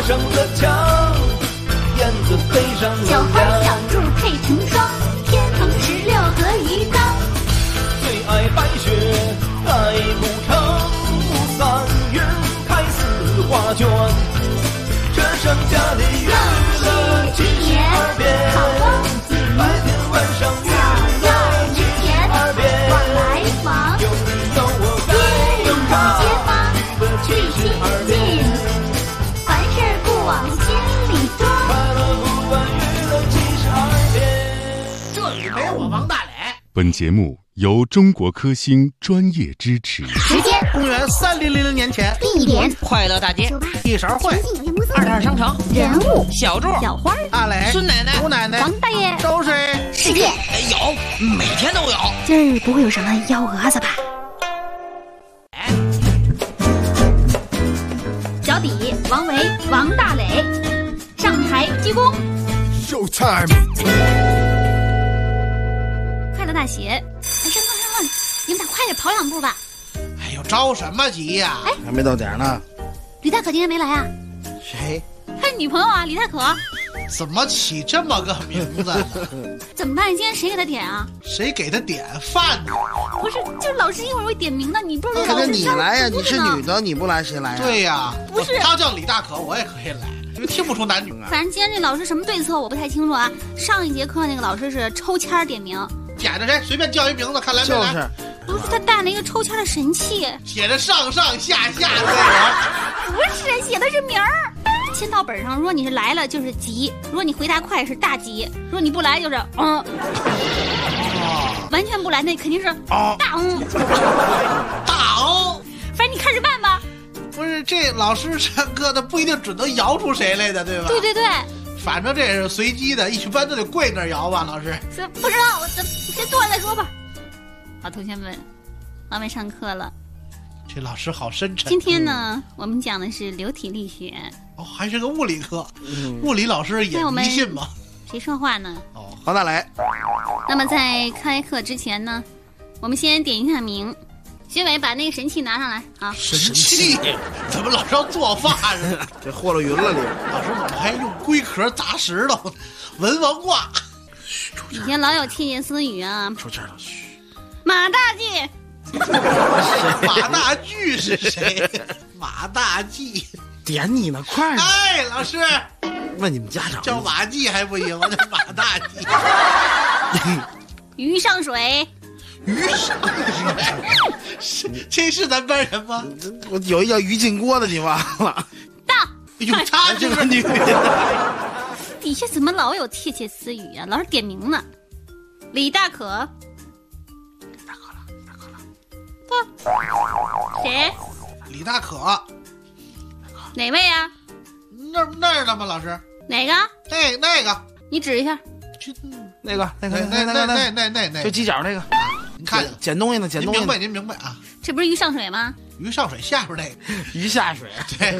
成了墙，燕子飞上了小花小兔配成双，天蓬16合一缸。 最爱白雪盖古城，3月开4画卷，这剩下的娱乐72变，白天晚上娱乐72变， 往来往， 有你有我该街坊最亲近，凡事不往心里装。 快乐不完娱乐72变。 这里没我王大磊。 本节目由中国科兴专业支持。 时间公元3000年前， 地点快乐大街， 酒吧一勺会， 有限公司 22商城， 人物小柱， 小花阿磊， 孙奶奶， 吴奶奶， 王大爷都是世界。 有，每天都有。 今儿不会有什么幺蛾子吧？脚底王维王大磊上台鞠躬。 Showtime！ 快乐大写，哎，上课，你们俩快点跑2步吧。 哎呦，着什么急呀？ 哎还没到点呢。 李大可今天没来啊？ 谁？ 他女朋友啊，李大可。 怎么起这么个名字呢？ 怎么办？今天谁给他点啊？ 谁给他点饭呢？ 不是，就是老师一会儿会点名的，你不是看着你来呀，你是女的。 的，你不来谁来呀？ 对呀， 不是他叫李大可，我也可以来，因为听不出男女啊。 反正今天这老师什么对策我不太清楚啊。上一节课那个老师是抽签点名， 点着谁随便叫一名字，看来没来。 就是不是他带了一个抽签的神器， 写着上上下下的那不是写的是名儿。签到本上，如果你是来了就是吉，如果你回答快是大吉，如果你不来就是完全不来那肯定是大大哦。 反正你看着办吧。 不是这老师上课他不一定准能摇出谁来的，对吧？ 对对对， 反正这是随机的，一般都得跪那儿摇吧，老师。 是不知道，我先坐下再说吧。好，同学们，我们上课了。 这老师好深沉。 今天呢，我们讲的是流体力学。 哦，还是个物理课。物理老师也那我们迷信吗？ 谁说话呢？ 哦， 黄大磊， 那么在开课之前呢，我们先点一下名。学伟把那个神器拿上来啊！ 神器怎么老是要做饭似的？ 这和了云了你。 老师怎么还用龟壳砸石头？文王卦。 以前老有窃窃私语啊。 出气了，嘘。 马大记。 马大巨是谁？马大记。 点你呢，快点！ 哎，老师， 问你们家长叫马季还不行，我叫马大记。 鱼上水。 鱼上水，这是咱班人吗？ 我有一叫于进锅的，你忘了？ 到。 哎呦，他就是你。 底下怎么老有窃窃私语啊？老是点名呢。李大可。 大可了，大可了。 不。谁？ 李大可。 哪位啊？ 那儿的吗？老师？ 哪个？ 那个。 你指一下。 那个， 那， 就犄角那个。 你看捡东西呢，捡东西。 您明白啊？ 这不是鱼上水吗？ 鱼上水下边那个， 鱼下水。 对。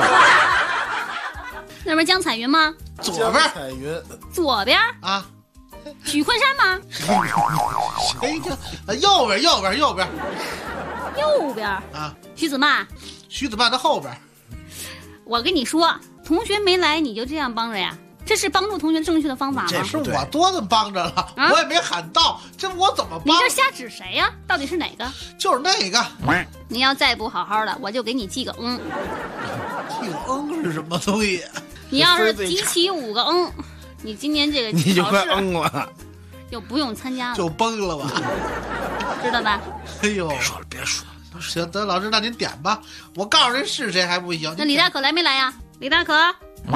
那不是江彩云吗？ 左边。 彩云。 左边啊。 许昆山吗？ 谁叫？右边。 右边啊。 徐子曼。 徐子曼的后边。 我跟你说，同学没来你就这样帮着呀？这是帮助同学正确的方法吗？ 这是我多这么帮着了，我也没喊到，这我怎么帮？ 你这瞎指谁呀？到底是哪个？ 就是那个。 你要再不好好的，我就给你记个记个是什么东西？ 你要是集齐5个你今年这个你就快了， 就不用参加了， 就崩了吧， 知道吧？ 哎呦， 别说了。 行，得老师，那您点吧，我告诉您是谁还不行。 那李大可来没来呀？李大可。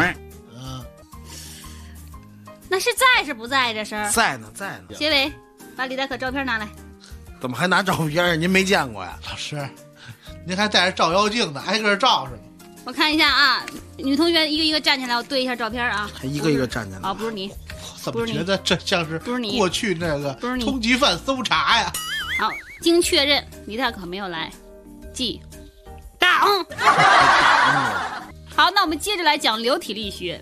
那是在是不在？这是在呢。 结尾，把李大可照片拿来。 怎么还拿照片？您没见过呀？ 老师，您还带着照妖镜呢，挨个照是吗？ 我看一下啊，女同学一个一个站起来，我对一下照片啊。 还一个一个站起来。 哦，不是你。 怎么觉得这像是过去那个通缉犯搜查呀？ 好，经确认，李大可没有来，记大好，那我们接着来讲流体力学。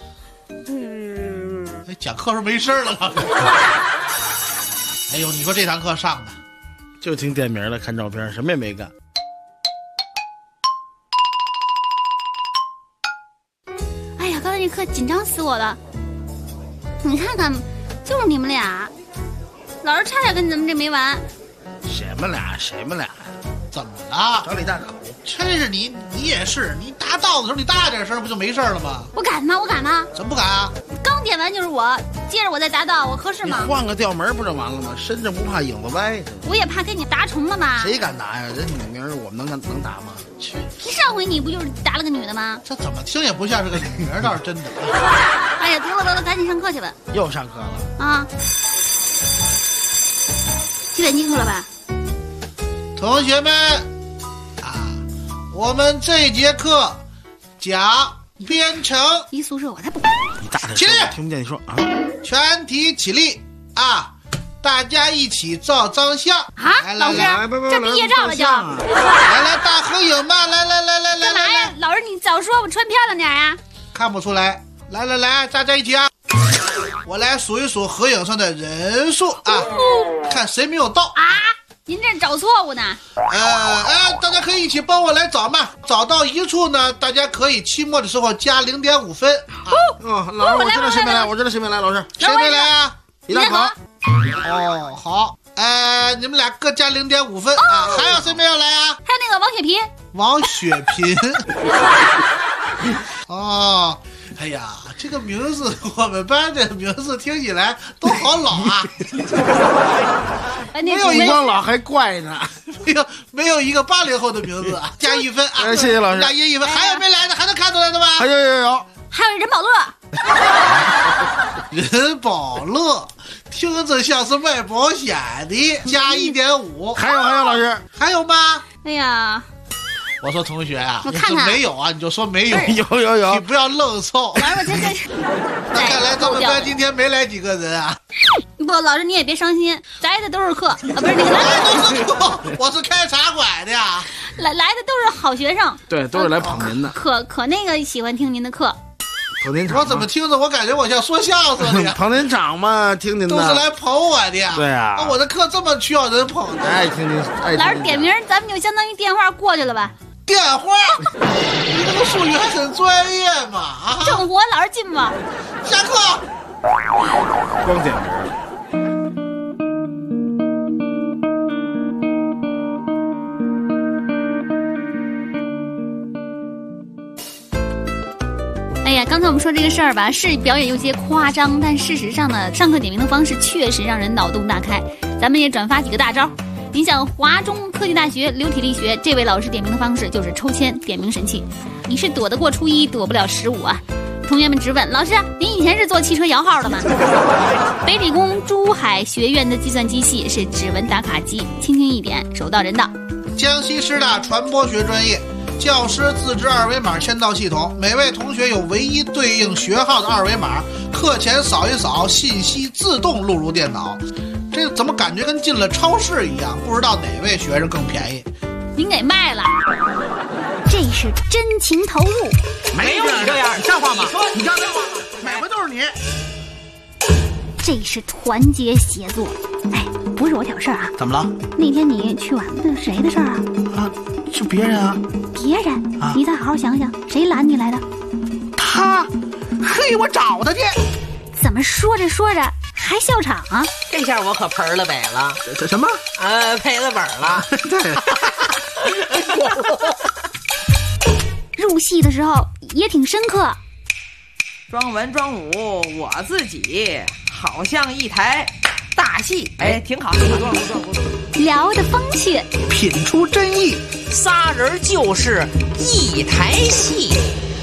讲课时候没声了，老师。哎呦，你说这堂课上的就听点名了，看照片，什么也没干。 这课紧张死我了。你看看，就是你们俩，老师差点跟咱们这没完。 谁们俩？ 怎么了？ 找你大口。 真是你也是，你打稻子的时候你大点声不就没事了吗？ 我敢吗？ 怎么不敢啊？ 刚点完就是我，接着我再答到，我合适你吗？ 换个调门不就完了吗？身正不怕影子歪，是吧？ 我也怕跟你答重了嘛。 谁敢答呀？人女名我们能答吗？去， 上回你不就是答了个女的吗？ 这怎么听也不像是个女名，倒是真的。 哎呀，得了，赶紧上课去吧。 又上课了啊，计算机课了吧？ 同学们啊，我们这节课讲编程， 一宿舍我才不。 你大点起立声，我听不见你说啊。 全体起立啊！大家一起照张相啊，老师，这毕业照了就。 来，大合影吧！来， 干嘛呀？老师，你早说我穿漂亮点啊！ 看不出来。来，大家一起啊！我来数一数合影上的人数啊，看谁没有到啊！您这找错误呢？ 大家可以一起帮我来找嘛。找到一处呢，大家可以期末的时候加0.5分。 老师，我知道谁没来，老师， 谁没来啊？ 李大口。 哦，好。你们俩各加0.5分啊。还有谁没有来啊？ 还有那个王雪萍。 王雪萍。哦。哎呀，这个名字，我们班的名字听起来都好老啊！ 没有一个老还怪呢， 没有一个80后的名字，加1分啊！ 谢谢老师， 加1分。还有没来的？还能看出来的吗？ 有， 还有任宝乐。 任宝乐，听着像是卖保险的，加1.5。 还有老师， 还有吗？ 哎呀。 我说同学啊， 我看看没有啊，你就说没有。 有， 你不要愣凑。 来吧，这。 那看来咱们班今天没来几个人啊。 不，老师你也别伤心，来的都是课啊，不是那个来都是课，我是开茶馆的呀。 来的都是好学生， 对，都是来捧您的。 可那个喜欢听您的课。 捧您场， 我怎么听着我感觉我像说相声的。 捧您场嘛，听您的。 都是来捧我的呀。 对啊。 我的课这么需要人捧的。 爱听您。 老师点名，咱们就相当于电话过去了吧？ 电话，你这个术语还很专业嘛？啊， 正活老师进吧。 下课。 光点名。 哎呀，刚才我们说这个事儿吧，是表演有些夸张，但事实上呢，上课点名的方式确实让人脑洞大开。咱们也转发几个大招。你想华中科技大学流体力学这位老师点名的方式就是抽签点名神器，你是躲得过初一，躲不了15啊！同学们直问老师，您以前是做汽车摇号的吗？北理工珠海学院的计算机系是指纹打卡机，轻轻一点，手到人到。 江西师大传播学专业，教师自制2维码签到系统，每位同学有唯一对应学号的2维码，课前扫一扫，信息自动录入电脑。这怎么感觉跟进了超市一样？不知道哪位学生更便宜？ 您给卖了，这是真情投入。 没有你这样，像话吗？ 你像话吗？每回都是你。 这是团结协作。哎，不是我挑事儿啊。 怎么了？ 那天你去晚的谁的事儿啊？ 啊，是别人啊。 别人？啊、你再好好想想，谁拦你来的？ 他。嘿，我找他去。 怎么说着说着还笑场啊？ 这下我可盆了北了。 这什么？ 赔了本了。 对。 入戏的时候也挺深刻。 装文装武，我自己好像一台大戏。哎，挺好。不错。 聊得风趣， 品出真意， 仨人就是一台戏。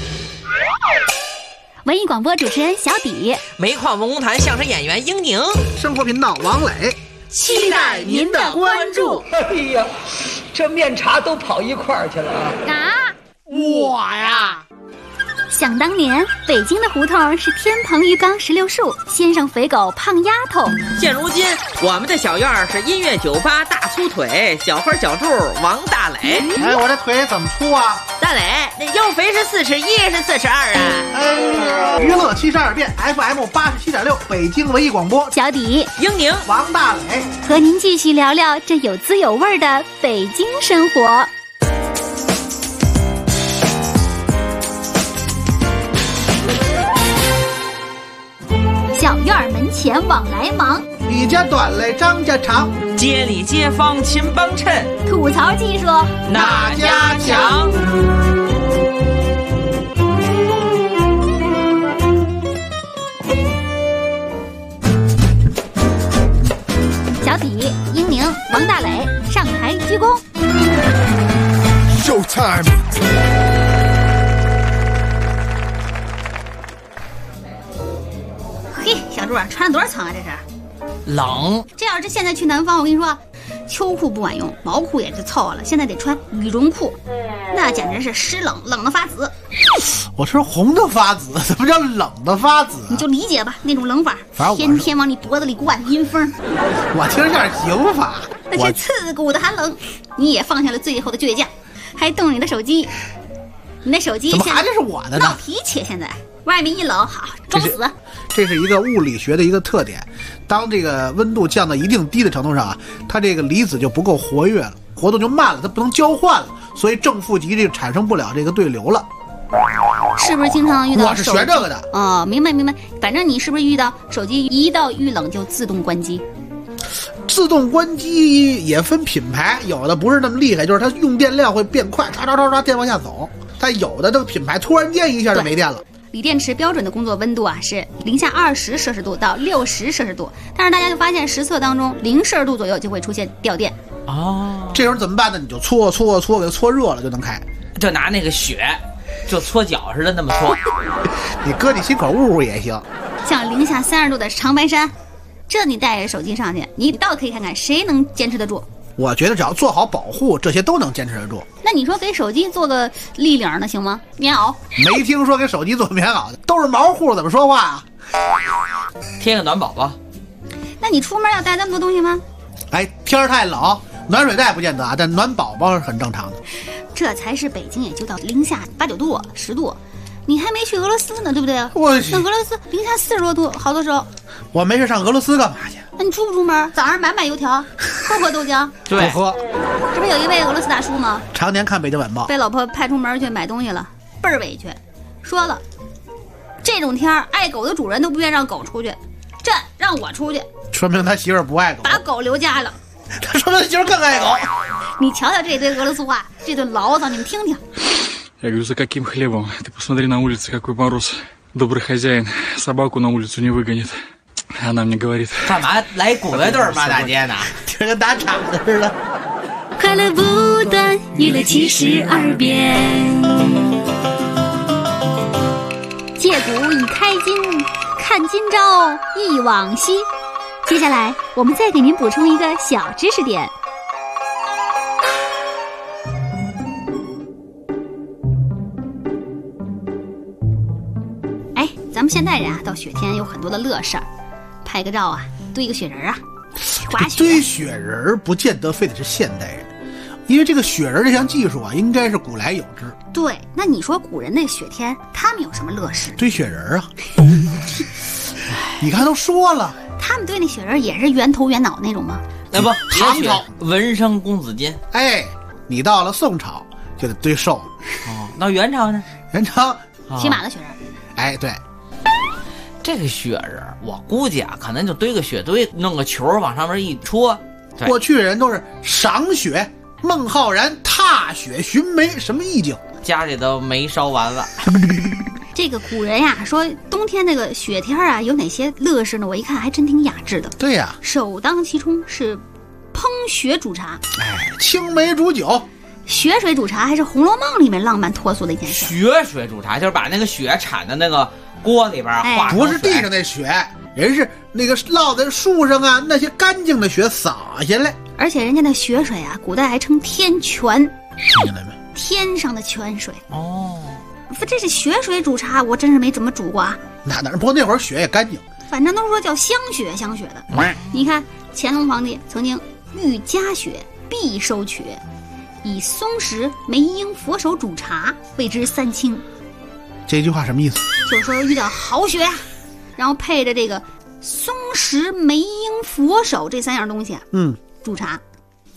文艺广播主持人小底， 煤矿文工团相声演员英宁， 生活频道王磊， 期待您的关注。 哎呀，这面茶都跑一块儿去了啊！ 我呀， 想当年，北京的胡同是天棚鱼缸石榴树，先生肥狗胖丫头。 现如今，我们的小院是音乐酒吧大粗腿小花小柱王大磊。 哎，我这腿怎么粗啊？ 大磊，那腰肥是41是42啊？ 哎，娱乐72变 FM 87.6，北京文艺广播。 小底， 英宁， 王大磊， 和您继续聊聊这有滋有味的北京生活。 钱往来忙。 李家短来张家长， 街里街坊勤帮衬， 吐槽技术哪家强？ 小体、英宁、王大磊上台鞠躬。 Showtime！ 嘿，小猪穿了多少层啊？这是冷。 这要是现在去南方，我跟你说，秋裤不管用，毛裤也就凑合了，现在得穿羽绒裤，那简直是湿冷，冷的发紫。 我吃红的发紫，怎么叫冷的发紫？ 你就理解吧，那种冷法，天天往你脖子里灌阴风。 我听着像刑法， 那是刺骨的寒冷。你也放下了最后的倔强，还动你的手机。你的手机怎么还是我的呢？ 闹脾气，现在外面一冷，好装死。 这是一个物理学的一个特点，当这个温度降到一定低的程度上啊，它这个离子就不够活跃了，活动就慢了，它不能交换了，所以正负极就产生不了这个对流了。 是不是经常遇到？ 我是学这个的。 哦，明白明白。反正你是不是遇到手机一到遇冷就自动关机？ 自动关机也分品牌，有的不是那么厉害，就是它用电量会变快，唰唰唰唰电往下走。但有的这个品牌突然间一下就没电了。 锂电池标准的工作温度啊是-20摄氏度到60摄氏度，但是大家就发现实测当中0摄氏度左右就会出现掉电。 哦， 这时候怎么办呢？你就搓给它搓热了就能开， 就拿那个雪，就搓脚似的那么搓。 你搁你心口捂也行。 像-30度的长白山，这你带着手机上去，你倒可以看看谁能坚持得住。 我觉得只要做好保护，这些都能坚持得住。 那你说给手机做个立领的行吗？棉袄？ 没听说给手机做棉袄的，都是毛裤，怎么说话啊？ 贴个暖宝宝。 那你出门要带这么多东西吗？ 哎，天儿太冷，暖水袋不见得啊，但暖宝宝是很正常的。 这才是北京也就到零下8、9度、10度，你还没去俄罗斯呢，对不对？那俄罗斯零下40多度，好多时候。 我没事上俄罗斯干嘛去？ 那你出不出门？早上买油条，喝豆浆。 对， 不喝。 这不有一位俄罗斯大叔吗？ 常年看《北京晚报》， 被老婆派出门去买东西了，倍儿委屈，说了，这种天儿爱狗的主人都不愿让狗出去，这让我出去， 说明他媳妇儿不爱狗， 把狗留家了。 他说他媳妇儿更爱狗。 你瞧瞧这堆俄罗斯话，这顿牢骚，你们听听。 Я говорю, за каким хлебом? Ты посмотри на улице, какой мороз. Добрый хозяин собаку на улицу не выгонит. Она мне говорит. 干嘛来鼓乐队骂大街呢？ 听着打岔的似的。 快乐不断，娱乐72变。借古以开今，看今朝忆往昔。接下来我们再给您补充一个小知识点。咱们现代人啊，到雪天有很多的乐事儿，拍个照啊，堆个雪人啊，滑雪。 堆雪人不见得非得是现代人，因为这个雪人这项技术啊，应该是古来有之。 对，那你说古人那雪天，他们有什么乐事？ 堆雪人啊！你看都说了， 他们堆那雪人也是圆头圆脑那种吗？ 那不， 唐朝文生公子监。 哎，你到了宋朝就得堆寿了。 哦，那元朝呢？ 元朝骑马的雪人。 哎，对。 这个雪人，我估计啊，可能就堆个雪堆，弄个球往上面一戳。 过去人都是赏雪，孟浩然踏雪寻梅，什么意境？ 家里都没烧完了。 这个古人呀，说冬天那个雪天啊，有哪些乐事呢？我一看还真挺雅致的。 对呀， 首当其冲是烹雪煮茶。 哎，青梅煮酒。 雪水煮茶还是《红楼梦》里面浪漫脱俗的一件事。 雪水煮茶就是把那个雪铲的那个锅里边化成水， 不是地上那雪，人是那个落在树上啊，那些干净的雪洒下来。 而且人家那雪水啊，古代还称天泉， 听见了没？ 天上的泉水。 哦， 这是雪水煮茶，我真是没怎么煮过啊。 哪不过那会儿雪也干净， 反正都说叫香雪的。你看乾隆皇帝曾经御家雪必收取，以松石、梅英、佛手煮茶，谓之三清。 这句话什么意思？ 就是说遇到好雪啊，然后配着这个松石、梅英、佛手这3样东西啊，煮茶。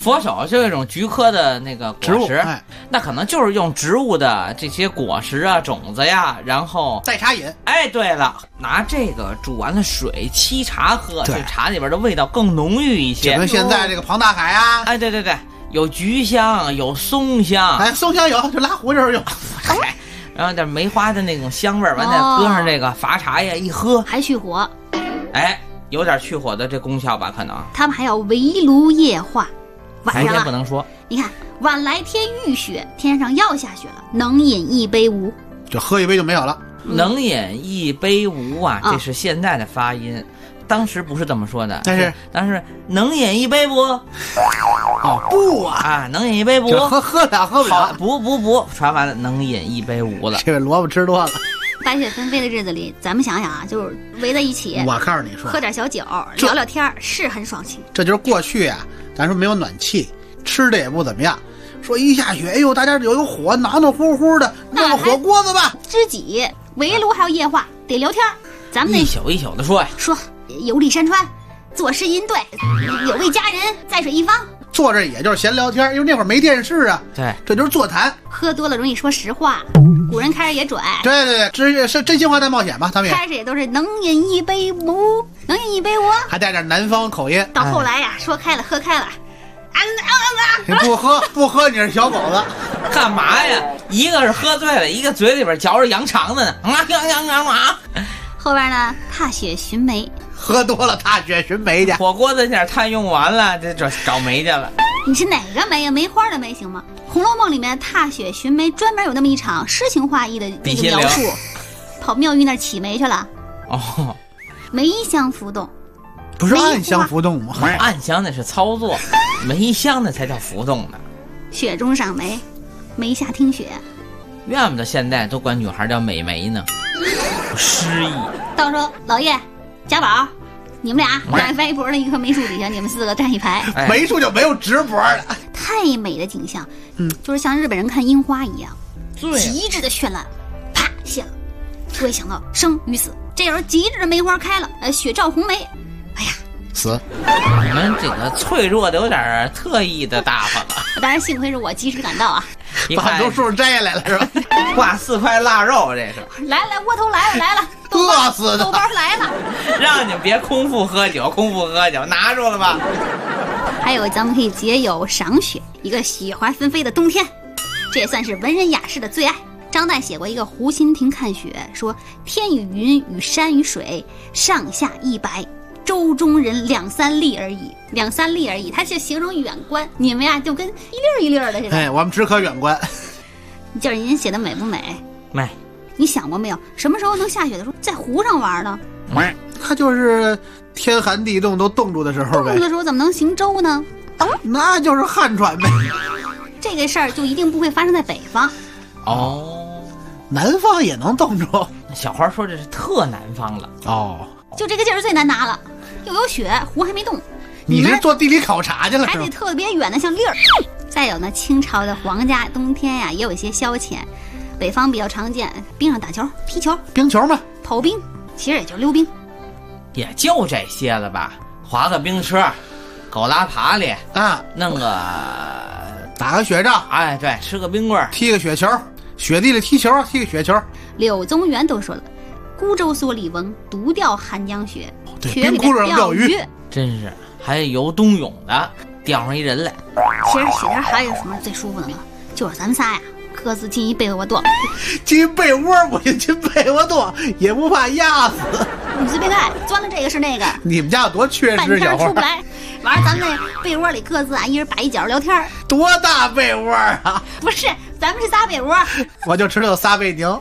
佛手是一种菊科的那个果实，那可能就是用植物的这些果实啊、种子呀，然后代茶饮。 哎，对了，拿这个煮完了水沏茶喝，这茶里边的味道更浓郁一些。 就跟现在这个庞大海啊， 哎，对对对，有菊香，有松香， 哎，松香有，就拉胡就是有。 然后点梅花的那种香味儿，完再搁上这个伐茶叶一喝， 还去火。 哎，有点去火的这功效吧？可能他们还要围炉夜话。晚上天不能说， 你看晚来天欲雪，天上要下雪了，能饮一杯无？ 这喝一杯就没有了。 能饮一杯无啊，这是现在的发音。当时不是这么说的，但是能饮一杯不？ 哦，不啊，能饮一杯不？ 喝不了。 不，传完了，能饮一杯无了。 这个萝卜吃多了。 白雪纷飞的日子里，咱们想想啊，就是围在一起， 我告诉你说， 喝点小酒，聊聊天，是很爽气。 这就是过去啊，咱说没有暖气，吃的也不怎么样。说一下雪，哎呦，大家有火，暖暖乎乎的，弄个火锅子吧。 知己围炉还要夜话，得聊天。咱们一宿一宿的说呀， 说游历山川，作诗吟对，有位佳人在水一方。 坐着也就是闲聊天，因为那会儿没电视啊。 对， 这就是座谈。 喝多了容易说实话，古人开始也准。 对，这是真心话大冒险吧？他们也开始也都是能饮一杯无，能饮一杯我， 还带点南方口音。 到后来呀，说开了，喝开了。 你不喝，你是小狗子， 干嘛呀？一个是喝醉了，一个嘴里边嚼着羊肠子呢。 后边呢，踏雪寻梅， 喝多了踏雪寻梅去。 火锅的点炭用完了，这找梅去了。 你是哪个梅呀？梅花的梅行吗？《红楼梦》里面踏雪寻梅专门有那么一场诗情画意的那个描述，跑庙宇那儿起梅去了。 哦， 梅香浮动， 不是暗香浮动吗？ 暗香那是操作，梅香那才叫浮动呢。 雪中赏梅，梅下听雪。 怨不得现在都管女孩叫美眉呢，诗意。 到时候老叶、贾宝，你们俩站歪脖的一棵梅树底下，你们四个站一排。 梅树就没有直脖的， 太美的景象，就是像日本人看樱花一样，极致的绚烂，啪谢了。不会想到生与死，这时候极致的梅花开了，雪照红梅，哎呀， 死！ 你们这个脆弱的有点特意的大发了。 当然幸亏是我及时赶到啊， 把很多树摘下来了是吧？ 挂4块腊肉，这是。 来，窝头来了， 饿死的， 豆包来了。 让你们别空腹喝酒，拿住了吧。 还有咱们可以结友赏雪，一个雪花纷飞的冬天，这也算是文人雅士的最爱。张岱写过一个《湖心亭看雪》，说天与云与山与水上下100，舟中人2、3粒而已，2、3粒而已，它就形容远观。你们呀，就跟一粒儿的似的。 哎，我们只可远观。 就是人写的美不美？ 美。 你想过没有，什么时候能下雪的时候在湖上玩呢？ 它就是天寒地冻都冻住的时候呗。 冻住的时候怎么能行舟呢？ 那就是旱船呗。 这个事儿就一定不会发生在北方。 哦， 南方也能冻住。 小花说这是特南方了。 哦， 就这个劲儿最难拿了，又有雪，湖还没冻。 你是做地理考察去了？ 还得特别远的，像粒儿。再有呢，清朝的皇家冬天呀，也有一些消遣。北方比较常见，冰上打球、踢球、 冰球嘛， 跑冰，其实也就溜冰， 也就这些了吧。滑个冰车，狗拉爬犁啊， 弄个打个雪仗， 哎，对，吃个冰棍， 踢个雪球，雪地里踢球，踢个雪球。 柳宗元都说了，孤舟蓑笠翁，独钓寒江雪。 冰窟窿钓鱼， 真是。还有游冬泳的，钓上一人来。 其实雪天还有什么最舒服的呢？就是咱们仨呀，各自进一被窝垛， 进被窝不行，进被窝垛也不怕压死。 你随便看，钻了这个是那个。 你们家有多缺失，小花？ 出不来。完了，咱们那被窝里各自啊，一人摆一角聊天。 多大被窝啊？ 不是，咱们是仨被窝。 我就知道仨贝宁。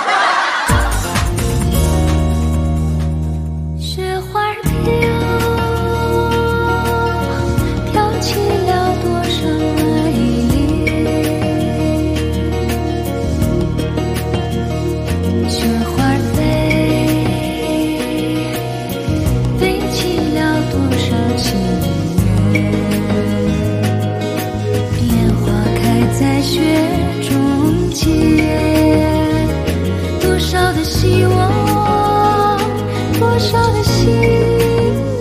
雪花飘起了多少美丽，雪花飞起了多少情缘，莲花开在雪中间，多少的希望，多少的心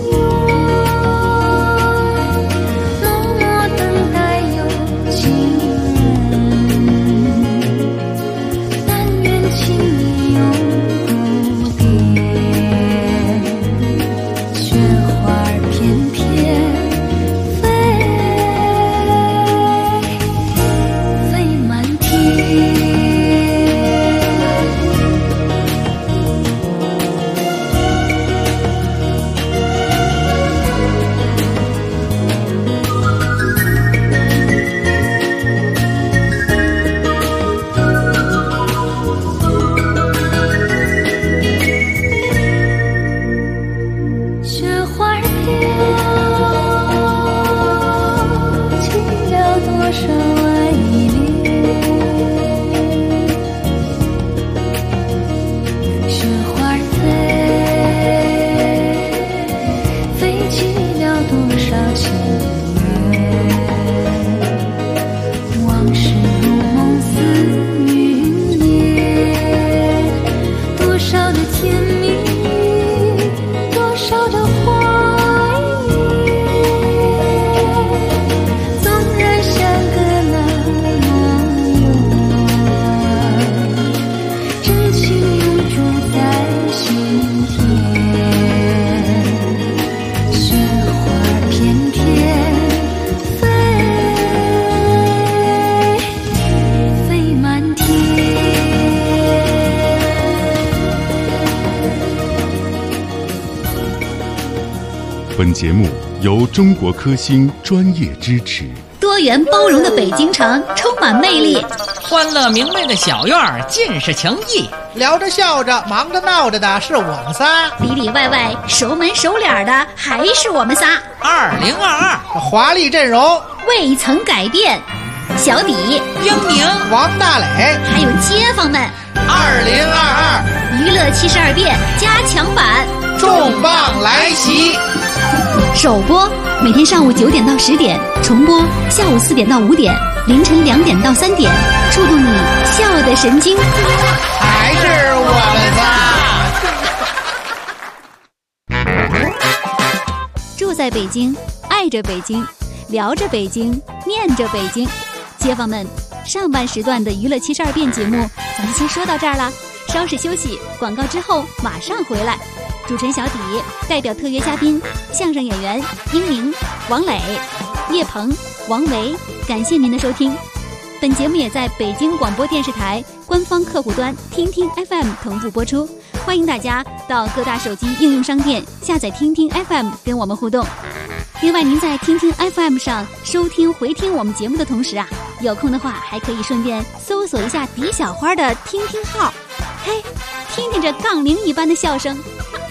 本节目由中国科兴专业支持。 多元包容的北京城充满魅力， 欢乐明媚的小院儿尽是情谊， 聊着笑着忙着闹着的是我们仨， 里里外外熟门熟脸的还是我们仨。 2022 华丽阵容未曾改变，小底、 英明、 王大磊， 还有街坊们。 2022 娱乐72变加强版重磅来袭， 首播每天上午9点到10点，重播下午4点到5点，凌晨2点到3点，触动你笑的神经。 还是我们仨。住在北京，爱着北京，聊着北京，念着北京。街坊们，上半时段的娱乐72变节目咱们先说到这儿了，稍事休息，广告之后马上回来。主持人小底代表特约嘉宾相声演员英明、王磊、叶鹏、王维，感谢您的收听。本节目也在北京广播电视台官方客户端听听 FM 同步播出，欢迎大家到各大手机应用商店下载听听 FM 跟我们互动。另外您在听听 FM 上收听回听我们节目的同时啊，有空的话还可以顺便搜索一下迪小花的听听号，嘿，听听这杠铃一般的笑声。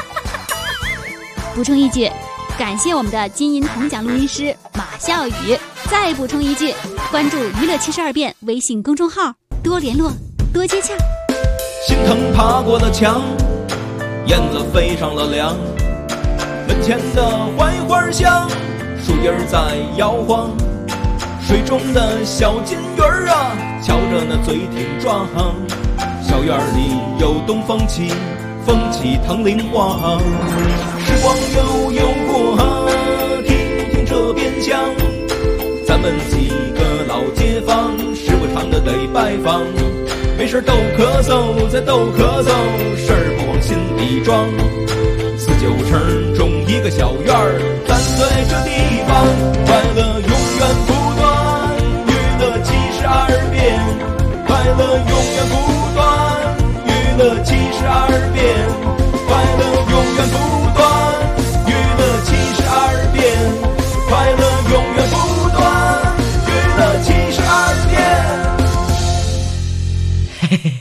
补充一句，感谢我们的金银铜奖录音师马笑宇。再补充一句，关注娱乐72变微信公众号，多联络多接洽。 心疼爬过了墙，燕子飞上了梁，门前的槐花香，树叶在摇晃，水中的小金鱼儿啊，瞧着那嘴挺壮，小院里有东风起，风起藤铃晃，时光悠过，听听这边厢，咱们几个老街坊时不常的得拜访，没事逗咳嗽，再逗咳嗽，事儿不往心里装。49城中一个小院儿，站在这地方，快乐永远不断，娱乐72变，快乐永远不断，娱乐72变，快乐永远不断，娱乐72变，快乐永远不断，娱乐72变。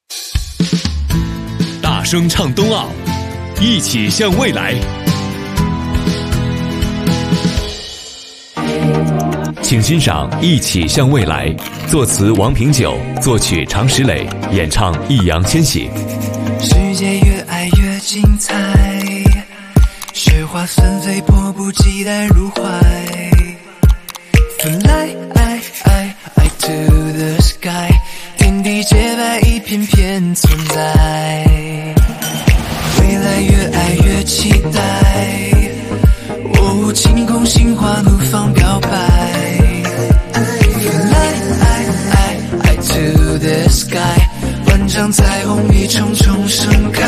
大声唱冬奥，一起向未来。请欣赏《一起向未来》，作词王平久，作曲常石磊，演唱易烊千玺。 世界越爱越精彩，雪花纷飞，迫不及待入怀。Fly to the sky， 天地洁白，一片片存在。未来越爱越期待，哦，晴空心花怒放表白。Fly to the sky， 万丈彩虹一重重盛开。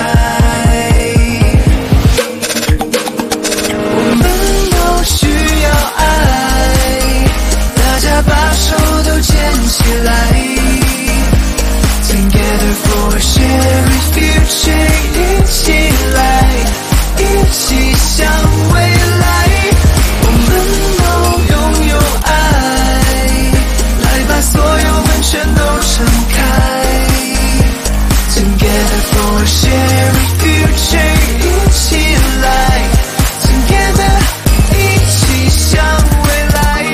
我们都需要爱，大家把手都牵起来。Together for a shared future， 一起来，一起向未来。我们都拥有爱，来把所有门全都敞开。Together for a shared future， 一起来 ，Together 一起向未来。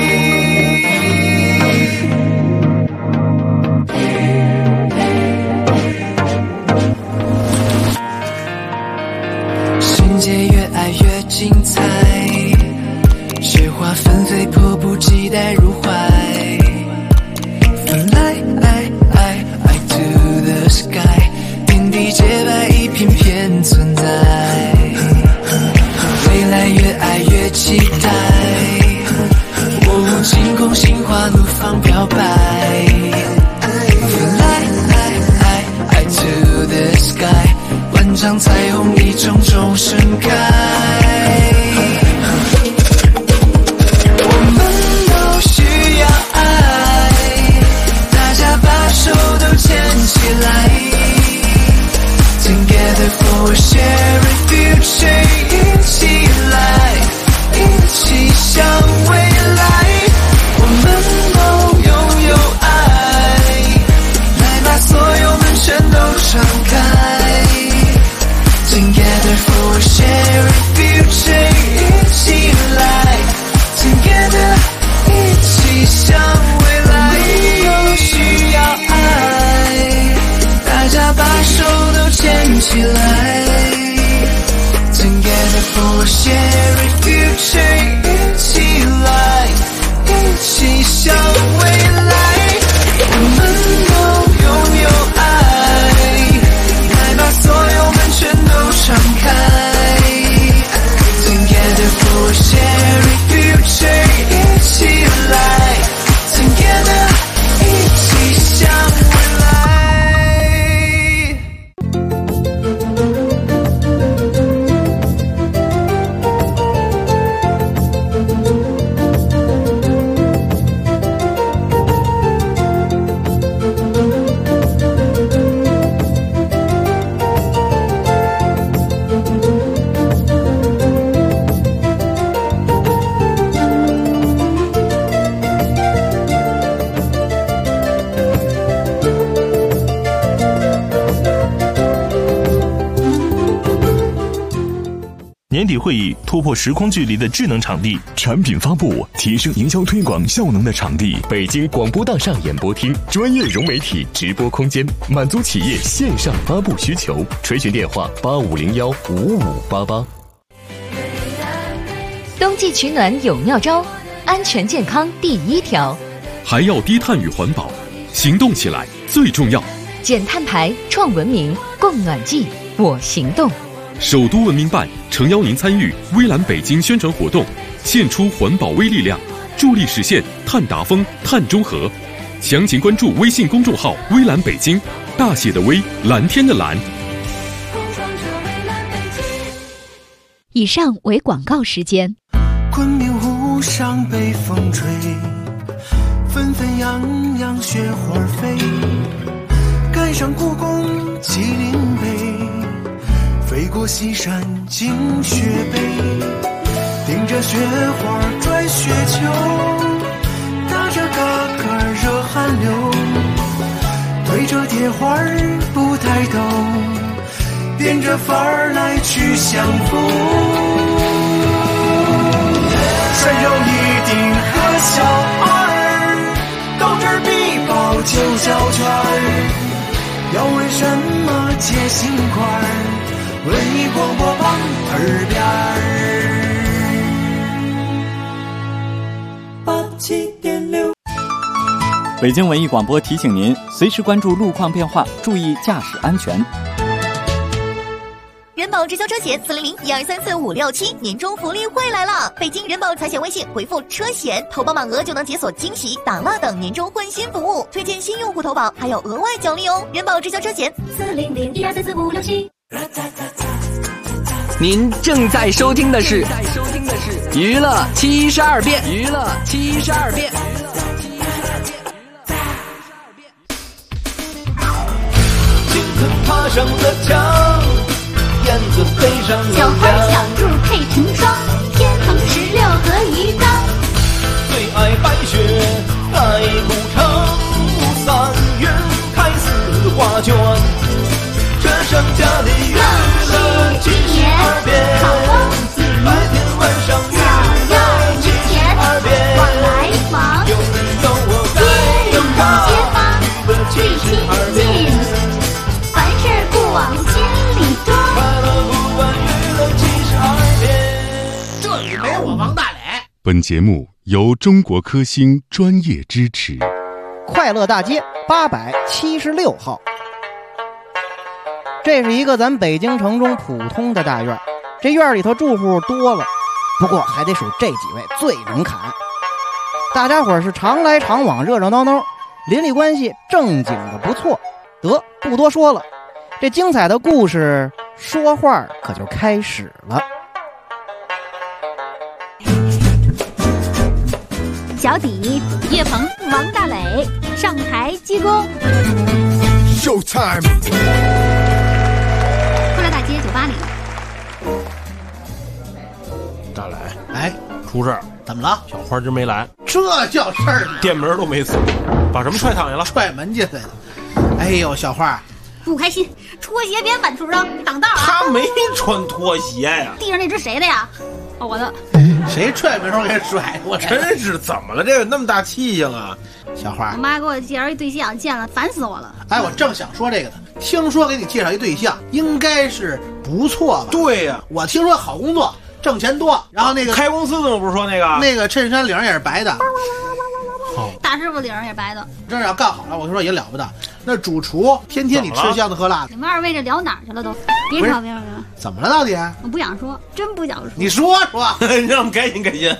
世界越爱越精彩，雪花纷飞，迫不及待入怀。Fly to the sky， 天地洁白，一片片存在。未来越爱越期待，哦，晴空心花怒放表白。Fly to the sky， 万丈彩虹一重重盛开。我们都需要爱，大家把手都牵起来。Together for a shared future， 一起来， 起来 Together for a shared future 一起来一起向未来我们都拥有爱来把所有门全都敞开 Together for a shared future 一起来 Together 一起向未来年底会议突破时空距离的智能场地， 产品发布提升营销推广效能的场地，北京广播大厦演播厅，专业融媒体直播空间，满足企业线上发布需求。垂询电话85015588。 冬季取暖有妙招，安全健康第一条， 还要低碳与环保，行动起来最重要。 减碳排，创文明，供暖季，我行动。 首都文明办诚邀您参与微蓝北京宣传活动，献出环保微力量，助力实现碳达峰、碳中和。详情关注微信公众号微蓝北京，大写的微，蓝天的蓝。 以上为广告时间。 昆明湖上北风吹，纷纷扬扬雪花飞，赶上故宫麒麟碑，飞过西山惊雪北，顶着雪花拽雪球，打着嘎嘎热汗流，对着铁花不抬头，变着法儿来去相逢。穿上一顶和小二，高枝必报九小圈儿，要为什么结心块儿？文艺广播旁耳边87.6。 北京文艺广播提醒您，随时关注路况变化，注意驾驶安全。 人保直销车险400-1234-567年终福利会来了！北京人保财险微信回复车险，投保满额就能解锁惊喜、打蜡等年终换新服务，推荐新用户投保还有额外奖励哦！人保直销车险400-1234-567。 您正在收听的是娱乐72变，娱乐72变。 青春爬上了墙，燕子飞上了小花小兔配成双，天横16和鱼缸。 最爱白雪盖古城，3月开4画卷，这剩下的娱乐72变，白天晚上娱乐72变， 往来往， 有你有我该有他， 街坊最亲近，凡事不往心里装。 快乐不管娱乐72变， 这里没我王大磊。 本节目由中国科兴专业支持。 快乐大街876号，这是一个咱北京城中普通的大院，这院里头住户多了，不过还得数这几位最能侃。大家伙是常来常往，热热闹闹，邻里关系正经的不错。得，不多说了，这精彩的故事说话可就开始了。 小底、叶鹏、王大磊上台鞠躬。 Showtime。 快乐大街酒吧里， 大磊，哎，出事儿， 怎么了？ 小花今没来， 这叫事儿吗？ 店门都没锁，把什么踹躺下了？ 踹门去了。哎呦，小花， 不开心，拖鞋别满出上，挡道啊！ 他没穿拖鞋呀。 地上那只谁的呀？哦，我的。 谁踹门时候给甩过来？ 真是怎么了？这有那么大气性啊？ 小花， 我妈给我介绍一对象，见了烦死我了。 哎，我正想说这个呢。听说给你介绍一对象，应该是不错吧？ 对呀， 我听说好工作，挣钱多，然后那个开公司的我不是说那个衬衫领也是白的。 大师傅领也是白的， 这要干好了，我说也了不得。那主厨天天你吃香的喝辣的， 你们二位这聊哪儿去了都？别说， 怎么了到底？ 我不想说，真不想说。 你说， 让我们开心开心。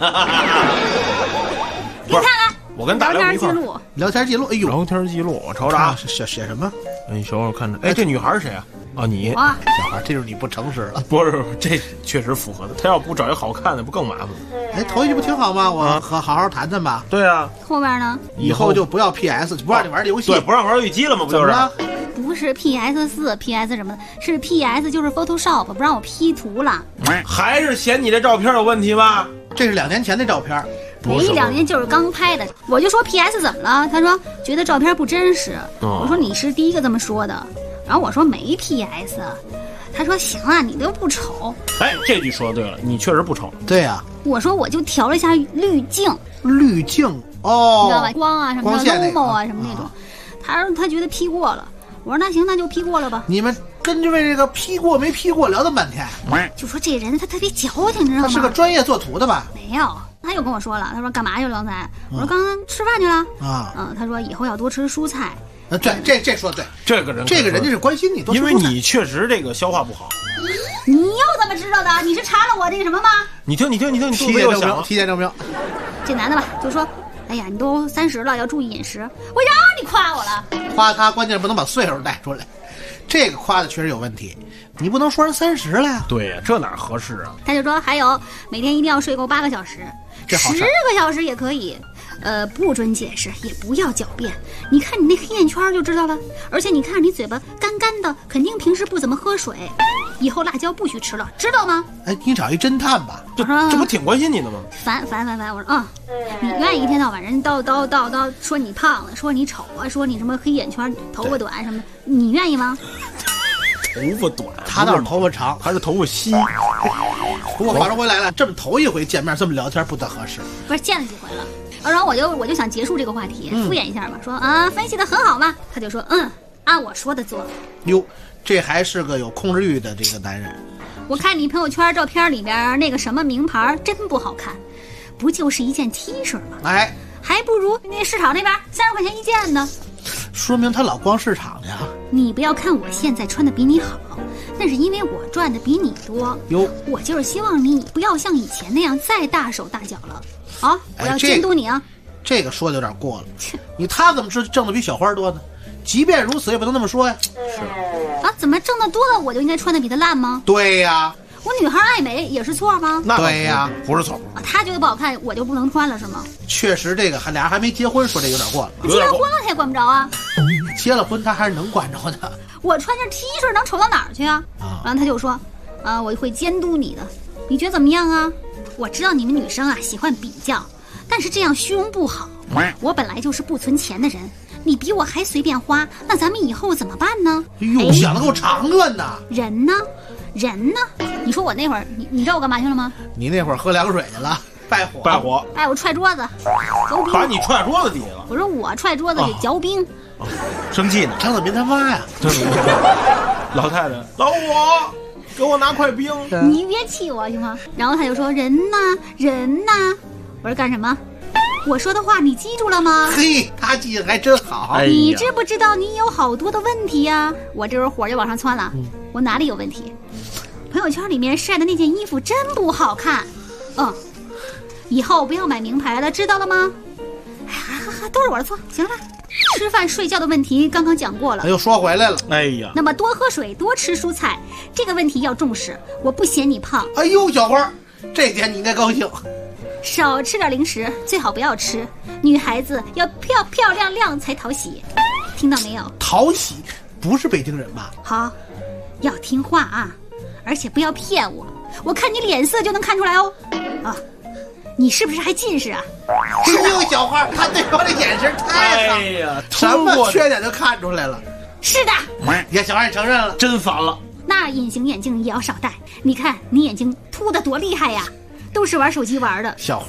你看看， 我跟大刘一块聊天记录，哎呦， 聊天记录，我瞅瞅啊， 写什么？ 你瞅瞅看着，哎，这女孩是谁啊？啊，你啊， 小孩，这就是你不诚实了。 不是，这确实符合的。他要不找一个好看的，不更麻烦吗？ 哎，头一句不挺好吗？我好好谈谈吧。 对啊。 后边呢？ 以后就不要 PS，不让你玩游戏， 对，不让玩游戏机了吗？不就是？ 不是 PS4、PS 什么的，是 PS 就是 Photoshop， 不让我 P 图了。 还是嫌你这照片有问题吗？ 这是2年前的照片。 没2年就是刚拍的，我就说 PS 怎么了？他说觉得照片不真实。我说你是第一个这么说的，然后我说没 PS， 他说行啊，你都不丑。 哎，这句说的对了，你确实不丑。 对呀， 我说我就调了一下滤镜哦， 你知道吧？光啊什么的 ，lomo 啊什么那种。他觉得 P 过了，我说那行，那就 P 过了吧。 你们跟这位这个 P 过没 P 过聊了半天， 就说这人他特别矫情，你知道吗？ 他是个专业做图的吧？ 没有。他又跟我说了，他说干嘛去了刚才？我说刚刚吃饭去了啊。他说以后要多吃蔬菜。 这说对，这个人家是关心你，多吃因为你确实这个消化不好。 你又怎么知道的？你是查了我这个什么吗？ 你听，体检证明。 这男的吧就说，哎呀，你都30了，要注意饮食。我让你夸我了， 夸他关键不能把岁数带出来，这个夸的确实有问题。你不能说人30了呀？ 对呀，这哪合适啊？ 他就说还有每天一定要睡够8个小时，10个小时也可以。不准解释，也不要狡辩。你看你那黑眼圈就知道了，而且你看你嘴巴干干的，肯定平时不怎么喝水。以后辣椒不许吃了，知道吗？ 哎，你找一侦探吧， 这不挺关心你的吗？ 烦！我说你愿意一天到晚人叨说你胖了，说你丑啊，说你什么黑眼圈、头发短什么的，你愿意吗？ 头发短， 他倒是头发长， 还是头发稀。 不过话说回来了，这么头一回见面，这么聊天不太合适。 不是见了几回了。然后我就想结束这个话题，敷衍一下吧，说分析的很好嘛。他就说按我说的做。 哟，这还是个有控制欲的这个男人。 我看你朋友圈照片里边那个什么名牌真不好看，不就是一件 T 恤吗？ 哎， 还不如那市场那边30块钱一件呢。 说明他老逛市场呀。 你不要看我现在穿的比你好，那是因为我赚的比你多。 哟， 我就是希望你不要像以前那样再大手大脚了。好，我要监督你啊！ 这个说的有点过了。他怎么是挣的比小花多呢？即便如此，也不能那么说呀。 是啊，怎么挣得多了我就应该穿的比他烂吗？ 对呀。 我女孩爱美也是错吗？ 对呀， 不是错。 他觉得不好看，我就不能穿了是吗？ 确实，这个俩人还没结婚，说这有点过了。 结了婚了他也管不着啊。 结了婚他还是能管着的。 我穿件 T 恤能丑到哪儿去啊？然后他就说，我会监督你的，你觉得怎么样啊？我知道你们女生啊喜欢比较，但是这样虚荣不好。我本来就是不存钱的人，你比我还随便花，那咱们以后怎么办呢？ 哎呦，想得够长远呐！ 人呢？你说我那会儿，你知道我干嘛去了吗？ 你那会儿喝凉水去了，拜火！ 哎，我踹桌子，嚼冰。 把你踹桌子底下了。 我说我踹桌子去嚼冰。 生气呢？ 张子民他妈呀！ 老太太，老五，给我拿块冰。 你别气我行吗？然后他就说人呢？我说干什么？我说的话你记住了吗？ 嘿，他记性还真好。 你知不知道你有好多的问题呀？我这会儿火就往上窜了。我哪里有问题？朋友圈里面晒的那件衣服真不好看。以后不要买名牌了，知道了吗？都是我的错，行了吧？吃饭睡觉的问题刚刚讲过了， 又说回来了。 哎呀， 那么多喝水，多吃蔬菜，这个问题要重视。我不嫌你胖。 哎呦，小花，这点你应该高兴。 少吃点零食，最好不要吃。女孩子要漂漂亮亮才讨喜，听到没有？ 讨喜不是北京人吧？ 好，要听话啊，而且不要骗我，我看你脸色就能看出来哦。你是不是还近视啊？ 哎呦，小花，看对方的眼神太好， 哎呀， 什么缺点就看出来了。 是的， 你看小花也承认了， 真烦了。 那隐形眼镜也要少戴，你看你眼睛凸得多厉害呀！都是玩手机玩的。 小花啊，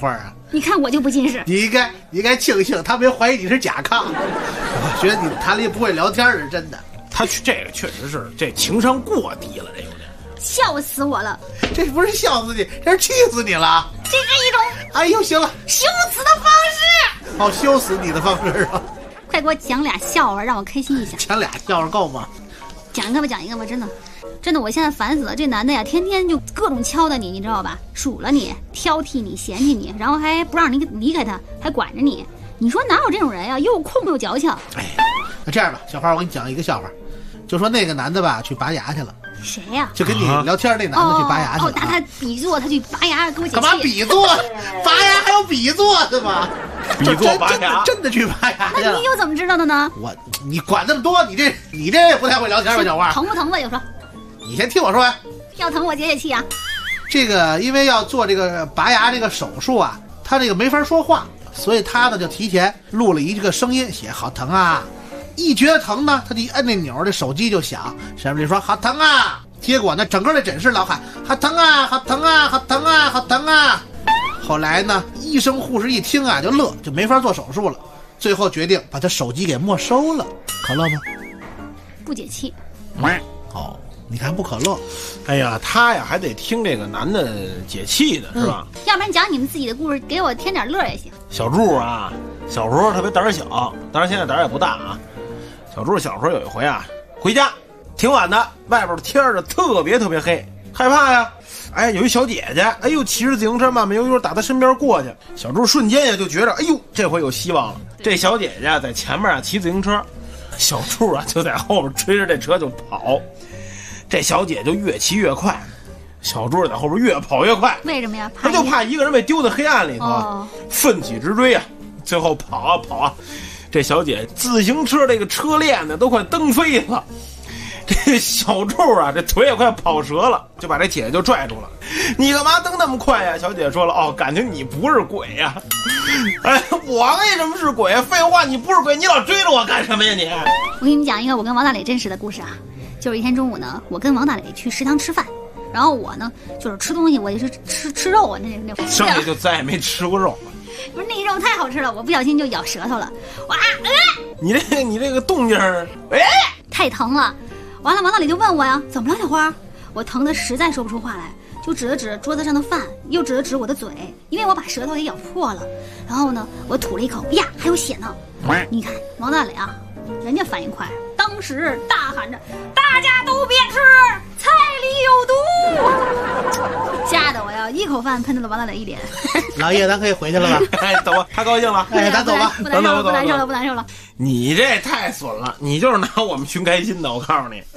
你看我就不近视。 你应该庆幸他没怀疑你是甲亢。我觉得你谈了一个不会聊天的，真的。 他这个确实是这情商过低了，这有点笑死我了。 这不是笑死你，这是气死你了。 这是一种哎呦行了羞死的方式。 好羞死你的方式啊！ 快给我讲俩笑话让我开心一下。 讲俩笑话够吗？ 讲一个吧，真的，我现在烦死了。这男的呀，天天就各种敲打你，你知道吧？数了你，挑剔你，嫌弃你，然后还不让你离开他，还管着你。你说哪有这种人呀？又空又矫情。 哎，那这样吧，小花，我给你讲一个笑话，就说那个男的吧，去拔牙去了。 谁呀？ 就跟你聊天那男的去拔牙去了。 拿他比作，他去拔牙给我解气。 干嘛比作？拔牙还有比作的吗？ 比作拔牙， 真的去拔牙去了。 那你又怎么知道的呢？ 你管那么多，你这也不太会聊天吧，小花？ 疼不疼吧？有时候。 你先听我说呀。 要疼我解解气啊。 这个因为要做这个拔牙这个手术啊，他这个没法说话，所以他呢就提前录了一个声音，写好疼啊。一觉得疼呢，他就一摁那钮，这手机就响，上面就说好疼啊。结果呢，整个这诊室老喊好疼啊，好疼啊，好疼啊，好疼啊。后来呢，医生护士一听啊，就乐，就没法做手术了。最后决定把他手机给没收了。可乐吗？ 不解气。 哦，你看不可乐。 哎呀，他呀还得听这个男的解气的是吧？ 要不然讲你们自己的故事，给我添点乐也行。 小柱啊，小时候特别胆小，当然现在胆也不大啊。小柱小时候有一回啊，回家挺晚的，外边的天儿特别黑，害怕呀。哎，有一小姐姐，哎呦，骑着自行车慢慢悠悠打他身边过去。小柱瞬间呀就觉着，哎呦，这回有希望了。这小姐姐在前面啊骑自行车，小柱啊就在后边追着这车就跑。这小姐就越骑越快，小柱在后边越跑越快。 为什么呀？ 他就怕一个人被丢在黑暗里头，奋起直追啊！最后跑啊跑啊，这小姐自行车这个车链呢都快蹬飞了。这小柱啊，这腿也快跑折了，就把这姐姐就拽住了。你干嘛蹬那么快呀？小姐说了，哦，感情你不是鬼呀。哎，我为什么是鬼啊？废话，你不是鬼，你老追着我干什么呀你？ 我给你们讲一个我跟王大磊真实的故事啊。就是一天中午呢，我跟王大磊去食堂吃饭，然后我呢就是吃东西，我就是吃肉啊，那剩下就再也没吃过肉了。 不是那肉太好吃了，我不小心就咬舌头了，哇！ 你这个动静太疼了。完了，王大磊就问我呀，怎么了小花？我疼得实在说不出话来，就指了指桌子上的饭，又指了指我的嘴，因为我把舌头给咬破了。然后呢，我吐了一口，呀，还有血呢。你看王大磊啊，人家反应快。当时大喊着大家都别吃，菜里有毒，吓得我要一口饭喷到了王大磊一脸。 老叶咱可以回去了吧？ 哎，走吧，他高兴了。 哎，咱走吧， 不难受了。 你这太损了，你就是拿我们寻开心的，我告诉你。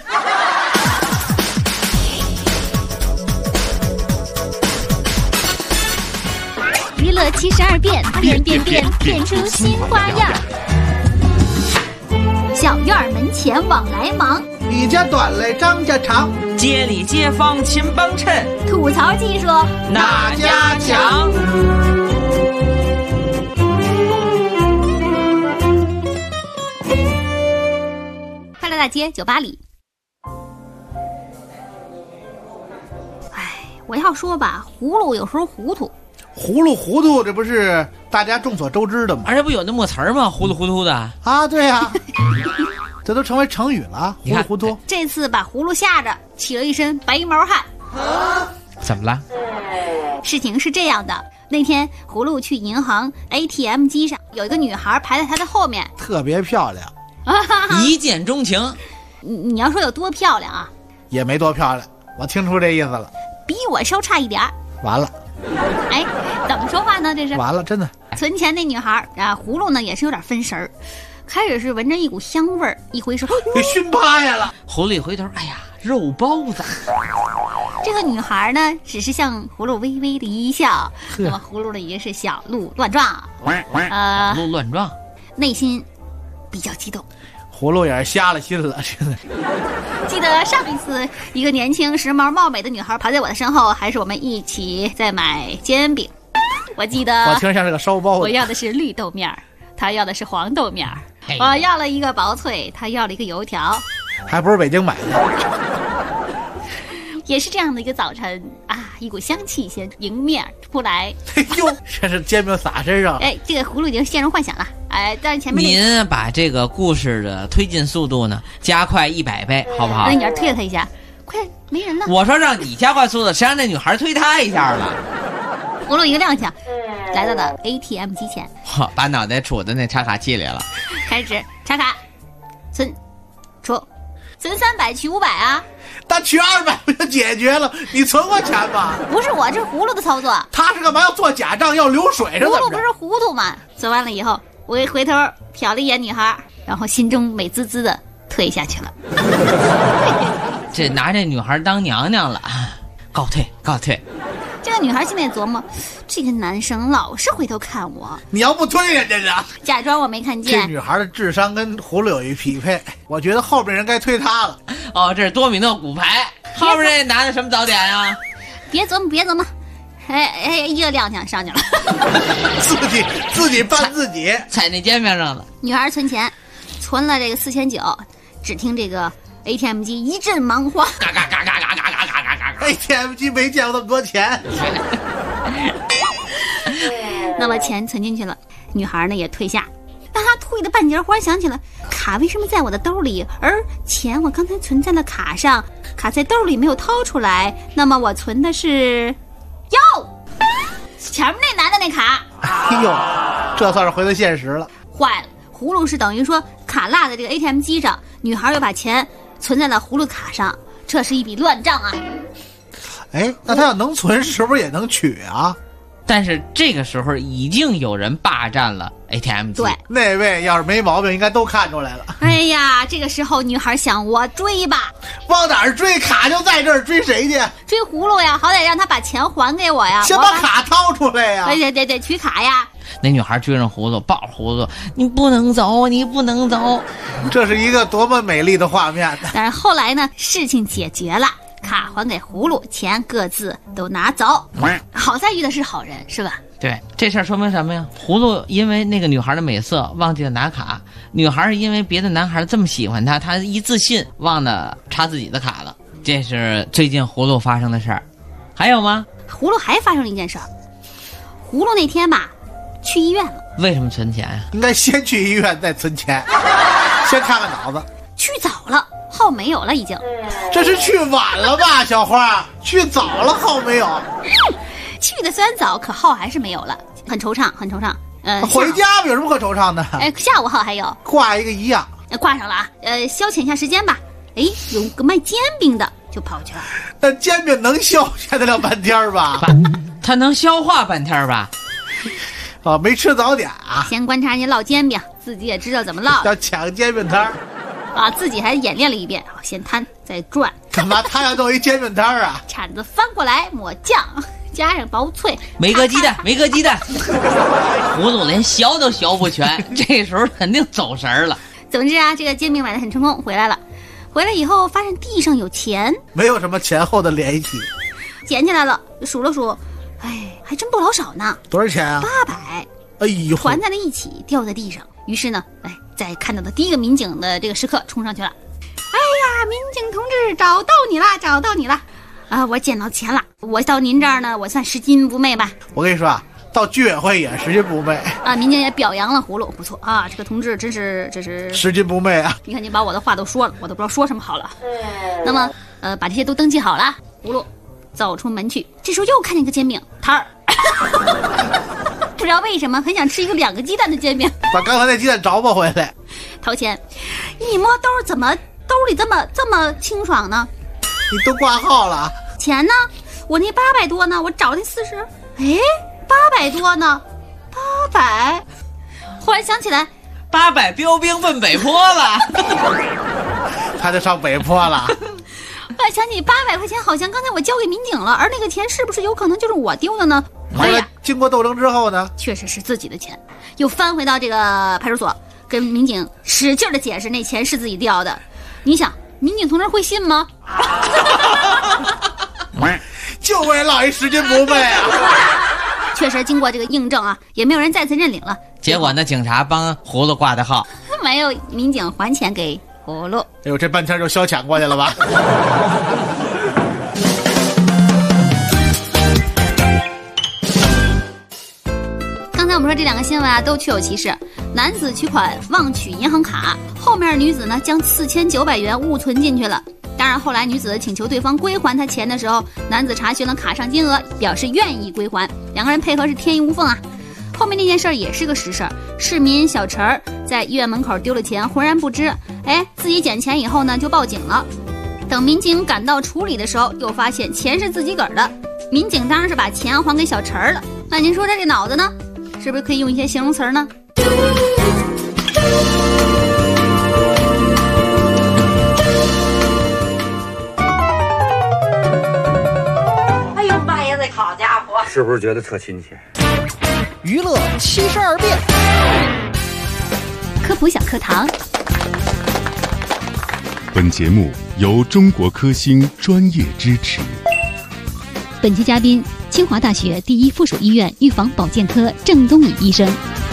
娱乐72变，变出新花样。小院门前往来忙， 你家短嘞张家长， 街里街坊勤帮衬， 吐槽技术哪家强？ 快乐大街酒吧里。哎，我要说吧，葫芦有时候糊涂。 葫芦糊涂，这不是大家众所周知的吗？ 而且不有那么词儿吗？糊涂糊涂的啊，对呀、这都成为成语了。葫芦糊涂， 这次把葫芦吓着，起了一身白毛汗。 怎么了？ 事情是这样的，那天葫芦去银行 ATM 机上，有一个女孩排在他的后面， 特别漂亮， 一见钟情。 你要说有多漂亮啊？ 也没多漂亮，我听出这意思了， 比我稍差一点。 完了。 哎，怎么说话呢？这是完了，真的。 存钱那女孩啊，葫芦呢也是有点分神儿，开始是闻着一股香味儿，一回首给熏趴下了。 葫芦一回头，哎呀，肉包子。 这个女孩呢，只是向葫芦微微的一笑，那么葫芦呢也是小鹿乱撞， 鹿乱撞， 内心比较激动。 葫芦也是瞎了心了，真的。 记得上一次一个年轻时髦貌美的女孩排在我的身后，还是我们一起在买煎饼。我记得我听着像是个烧包子。 我要的是绿豆面，她要的是黄豆面。我要了一个薄脆，她要了一个油条。 还不是北京买的。 也是这样的一个早晨啊，一股香气先迎面不来。 哎呦，这是煎饼撒身上。 哎，这个葫芦已经陷入幻想了。哎，但是前面您把这个故事的推进速度呢加快100倍，好不好？ 那你要推了他一下，快，没人了。 我说让你加快速度，谁让那女孩推他一下了？ 葫芦一个踉跄，来到了 ATM 机前， 把脑袋杵在那插卡器里了。 开始插卡，存300取500啊。 但取200不就解决了？你存过钱吗？ 不是我，这是葫芦的操作。 他是干嘛要做假账，要流水？ 葫芦不是糊涂吗？存完了以后，我一回头瞟了一眼女孩，然后心中美滋滋的退下去了。 这拿这女孩当娘娘了，告退。 这个女孩现在琢磨，这个男生老是回头看我， 你要不推人家是？ 假装我没看见。 这女孩的智商跟葫芦有一匹配，我觉得后边人该推她了。 哦，这是多米诺骨牌，后边这拿的什么早点啊？ 别琢磨，哎，一个踉跄上去了， 自己绊自己， 踩那煎饼上了。 女孩存钱，存了这个4900，只听这个 ATM 机一阵忙慌， 嘎嘎嘎嘎嘎嘎嘎嘎嘎嘎 ，ATM 机没见过那么多钱。 那么钱存进去了，女孩呢也退下。当她退的半截，忽然想起了卡为什么在我的兜里，而钱我刚才存在了卡上，卡在兜里没有掏出来，那么我存的是前面那男的那卡。 哎呦，这算是回到现实了。 坏了，葫芦是等于说卡落在这个 ATM 机上，女孩又把钱存在了葫芦卡上，这是一笔乱账啊。 哎，那他要能存，是不是也能取啊？ 但是这个时候已经有人霸占了 ATM 机。 对， 那位要是没毛病，应该都看出来了。 哎呀，这个时候女孩想，我追吧。 往哪儿追？卡就在这儿，追谁去？ 追葫芦呀，好歹让他把钱还给我呀。 先把卡掏出来呀！ 对，取卡呀。 那女孩追上葫芦，抱葫芦，你不能走，你不能走。 这是一个多么美丽的画面！ 但是后来呢，事情解决了。卡还给葫芦，钱各自都拿走。好在遇的是好人，是吧？ 对，这事儿说明什么呀？葫芦因为那个女孩的美色忘记了拿卡，女孩是因为别的男孩这么喜欢她，她一自信忘了插自己的卡了。这是最近葫芦发生的事儿。还有吗？ 葫芦还发生了一件事儿。葫芦那天吧，去医院了。 为什么存钱呀？ 应该先去医院再存钱，先看看脑子。 去早了。号没有了，已经。 这是去晚了吧，小花？去早了，号没有。 去的虽然早，可号还是没有了，很惆怅。 回家有什么可惆怅的？ 哎，下午号还有， 挂一个一样， 挂上了啊。消遣一下时间吧。哎，有个卖煎饼的就跑去了。 那煎饼能消遣得了半天吧？ 他能消化半天吧？ 哦，没吃早点啊。 先观察人家烙煎饼，自己也知道怎么烙。 要抢煎饼摊儿。 啊，自己还演练了一遍，先摊再转。 干嘛他要弄一煎饼摊儿啊？ 铲子翻过来抹酱，加上薄脆， 没搁鸡蛋。葫芦连削都削不全，这时候肯定走神了。 总之啊，这个煎饼买的很成功，回来了。回来以后发现地上有钱， 没有什么前后的联系， 捡起来了，数了数，哎，还真不老少呢。 多少钱啊 ？800。 哎呦， 团在了一起，掉在地上。于是呢，在看到的第一个民警的这个时刻冲上去了。哎呀，民警同志，找到你了！啊，我捡到钱了。我到您这儿呢，我算拾金不昧吧。 我跟你说啊，到居委会也拾金不昧啊。民警也表扬了葫芦，不错啊，这个同志真是拾金不昧啊。 你看你把我的话都说了，我都不知道说什么好了。那么把这些都登记好了，葫芦走出门去，这时候又看见一个煎饼摊儿。不知道为什么很想吃一个2个鸡蛋的煎饼， 把刚才那鸡蛋找吧回来。 掏钱，一摸兜，怎么兜里这么清爽呢？ 你都挂号了？ 钱呢？我那800多呢，我找那40，哎，800多呢，800。忽然想起来 ，800标兵奔北坡了， 他就上北坡了。 忽然想起800块钱好像刚才我交给民警了，而那个钱是不是有可能就是我丢的呢？ 后来经过斗争之后呢， 确实是自己的钱，又翻回到这个派出所，跟民警使劲的解释那钱是自己掉的。你想，民警同志会信吗？ 就为落一拾金不昧啊！ 确实，经过这个印证啊，也没有人再次认领了。 结果呢，警察帮葫芦挂的号， 没有民警还钱给葫芦。 哎呦，这半天就消遣过去了吧？ 说这两个新闻啊都确有其事。男子取款忘取银行卡，后面女子呢将4900元误存进去了。当然后来女子请求对方归还她钱的时候，男子查询了卡上金额，表示愿意归还，两个人配合是天衣无缝啊。后面那件事儿也是个实事儿，市民小陈儿在医院门口丢了钱，浑然不知，自己捡钱以后呢就报警了。等民警赶到处理的时候，又发现钱是自己个儿的，民警当然是把钱还给小陈儿了。那您说他这脑子呢，是不是可以用一些形容词呢？ 哎呦妈呀，这好家伙， 是不是觉得特亲切？ 娱乐72变， 科普小课堂。 本节目由中国科兴专业支持。 本期嘉宾：清华大学第一附属医院预防保健科郑宗乙医生。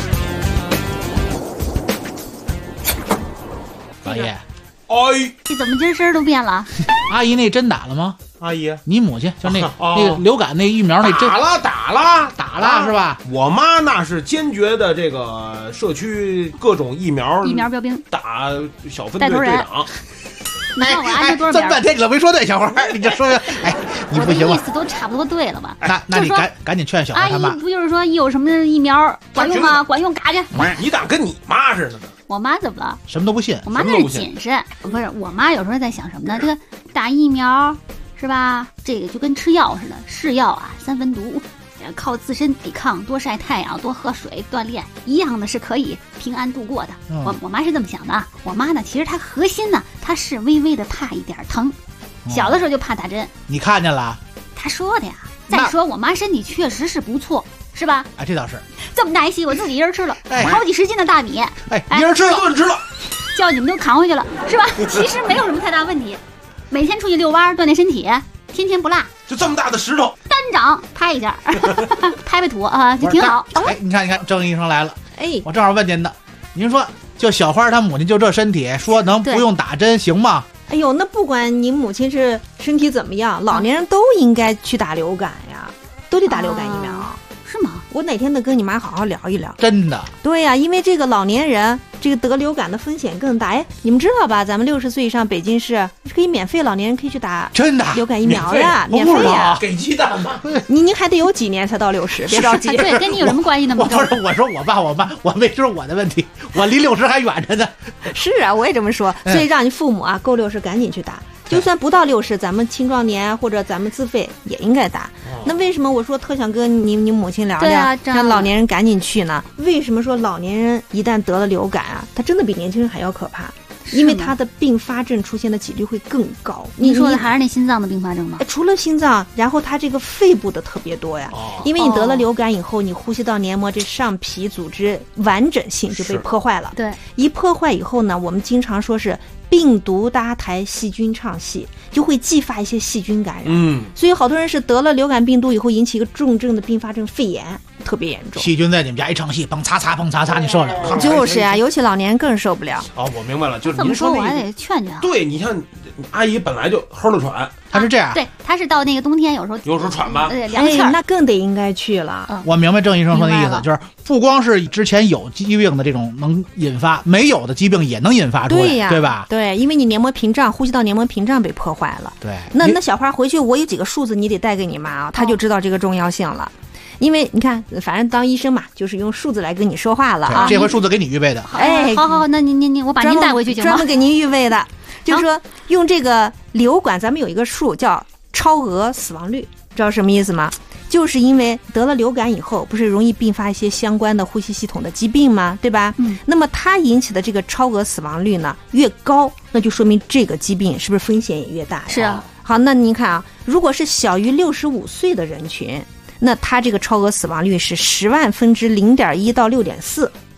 老爷， 这怎么今儿声都变了？ 阿姨那针打了吗？ 阿姨， 你母亲就那个流感那疫苗那针打了是吧？ 我妈那是坚决的，这个社区各种疫苗标兵打小分队队长。 你看我按了多少这么半天你都没说对，小花，你就说，你不行我的意思都差不多对了吧？ 那你赶紧劝小花他妈。 阿姨不就是说一有什么疫苗管用吗？管用，嘎去。 你咋跟你妈似的呢？ 我妈怎么了？ 什么都不信。 我妈那是谨慎，不是我妈有时候在想什么呢？这个打疫苗是吧？这个就跟吃药似的，是药啊3分毒。靠自身抵抗，多晒太阳，多喝水，锻炼，一样的是可以平安度过的。我妈是这么想的。我妈呢，其实她核心呢，她是微微的怕一点疼，小的时候就怕打针。 你看见了？ 她说的呀。再说我妈身体确实是不错，是吧？ 这倒是。 这么大一西，我自己一人吃了，好几10斤的大米， 一人吃了， 顿吃了， 叫你们都扛回去了，是吧？其实没有什么太大问题，每天出去遛弯锻炼身体，天天不落。 就这么大的石头， 单掌拍一下，拍土啊，就挺好。 你看，郑医生来了。我正好问您的，您说就小花她母亲就这身体，说能不用打针行吗？ 哎呦，那不管您母亲是身体怎么样，老年人都应该去打流感呀，都得打流感疫苗。 是吗？ 我哪天得跟你妈好好聊一聊。 真的？ 对呀，因为这个老年人这个得流感的风险更大。你们知道吧？咱们60岁以上，北京市可以免费，老年人可以去打真的流感疫苗呀，免费呀。 给鸡蛋吗？ 您还得有几年才到60，别着急。 对，跟你有什么关系呢？ 我说我爸我妈，我没说我的问题，我离60还远着呢。 是啊，我也这么说，所以让你父母啊够60赶紧去打。就算不到60，咱们青壮年或者咱们自费也应该打。那为什么我说特想跟你母亲聊聊，让老年人赶紧去呢？为什么说老年人一旦得了流感啊，他真的比年轻人还要可怕？因为他的并发症出现的几率会更高。 你说的还是那心脏的并发症吗？ 除了心脏，然后他这个肺部的特别多呀。因为你得了流感以后，你呼吸道黏膜这上皮组织完整性就被破坏了。 对， 一破坏以后呢，我们经常说是病毒搭台，细菌唱戏，就会继发一些细菌感染。所以好多人是得了流感病毒以后引起一个重症的并发症肺炎，特别严重。 细菌在你们家一唱戏，蹦擦擦蹦擦擦，你受了？ 就是呀，尤其老年人更受不了。 我明白了，就是这么说我还得劝劝。 对，你像阿姨本来就齁了喘， 她是这样。 对，她是到那个冬天有时候喘吧， 凉气儿， 那更得应该去了。 我明白郑医生说的意思，就是不光是之前有疾病的这种能引发，没有的疾病也能引发出来，对吧？ 对，因为你黏膜屏障、呼吸道黏膜屏障被破坏了。 对， 那小花回去，我有几个数字你得带给你妈啊，她就知道这个重要性了。因为你看，反正当医生嘛，就是用数字来跟你说话了啊。 这回数字给你预备的。 好，那您，我把您带回去行吗？ 专门给您预备的，就是说用这个流感，咱们有一个数叫超额死亡率，知道什么意思吗？就是因为得了流感以后，不是容易并发一些相关的呼吸系统的疾病吗？对吧？那么它引起的这个超额死亡率呢越高，那就说明这个疾病是不是风险也越大呀？ 是啊。 好，那您看啊，如果是小于65岁的人群，那它这个超额死亡率是10万分之0.1到6.4，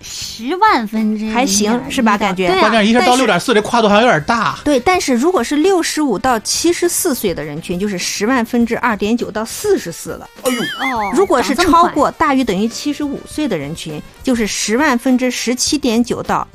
10万分之还行是吧？感觉关键一下到6.4，这跨度好像有点大。 对，但是如果是65到74岁的人群，就是10万分之2.9到44了。 哎呦， 如果是超过大于等于75岁的人群，就是10万分之17.9到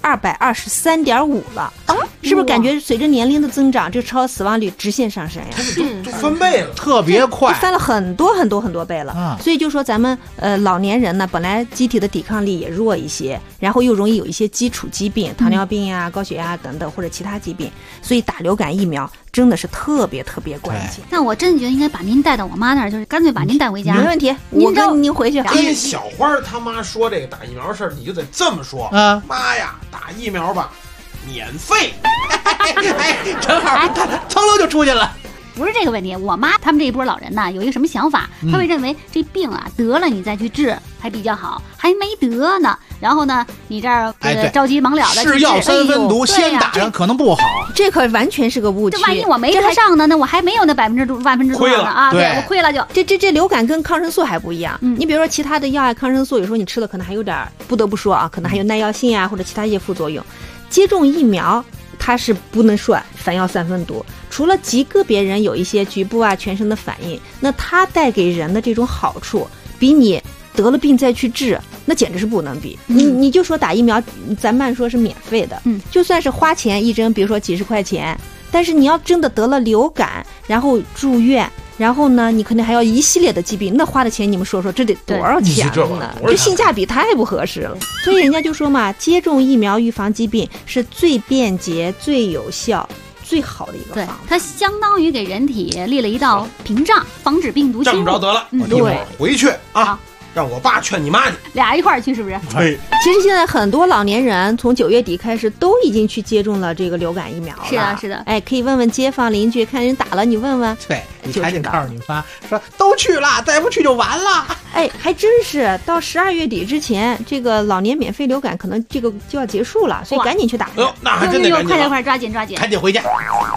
223.5了。是不是感觉随着年龄的增长，这超额死亡率直线上升呀？ 就翻倍了，特别快， 翻了很多倍了。所以就说咱们老年人呢，本来机体的抵抗力也弱一些，然后又容易有一些基础疾病，糖尿病呀、高血压等等或者其他疾病，所以打流感疫苗真的是特别关键。 那我真的觉得应该把您带到我妈那儿，就是干脆把您带回家。 没问题，我跟您回去。 跟小花他妈说这个打疫苗的事儿，你就得这么说。妈呀，打疫苗吧，免费。 正好蹭溜就出去了。 不是这个问题，我妈他们这一波老人呢，有一个什么想法？他会认为这病啊得了你再去治还比较好，还没得呢。然后呢，你这儿着急忙了的是药3分毒，先打上可能不好。 这可完全是个误区。 这万一我没得上呢？那我还没有那万分之多呢啊！对，我亏了就。 这流感跟抗生素还不一样。你比如说其他的药啊，抗生素有时候你吃了可能还有点，不得不说啊，可能还有耐药性啊或者其他一些副作用。接种疫苗它是不能说反药3分毒，除了极个别人有一些局部啊全身的反应，那它带给人的这种好处比你得了病再去治那简直是不能比。你就说打疫苗，咱慢说是免费的，就算是花钱一针，比如说几10块钱，但是你要真的得了流感，然后住院，然后呢你可能还要一系列的疾病，那花的钱你们说这得多少钱呢？这性价比太不合适了。所以人家就说嘛，接种疫苗预防疾病是最便捷、最有效、最好的一个方法。 它相当于给人体立了一道屏障，防止病毒侵入。 这么着得了， 对， 回去啊，让我爸劝你妈去， 俩人一块儿去，是不是？ 对。 其实现在很多老年人从9月底开始都已经去接种了这个流感疫苗了。 是的。 哎，可以问问街坊邻居，看人打了你问问。 对，你赶紧告诉你妈说都去了，再不去就完了。 哎，还真是到12月底之前，这个老年免费流感可能这个就要结束了，所以赶紧去打。 那还真得赶紧， 快抓紧， 赶紧回家。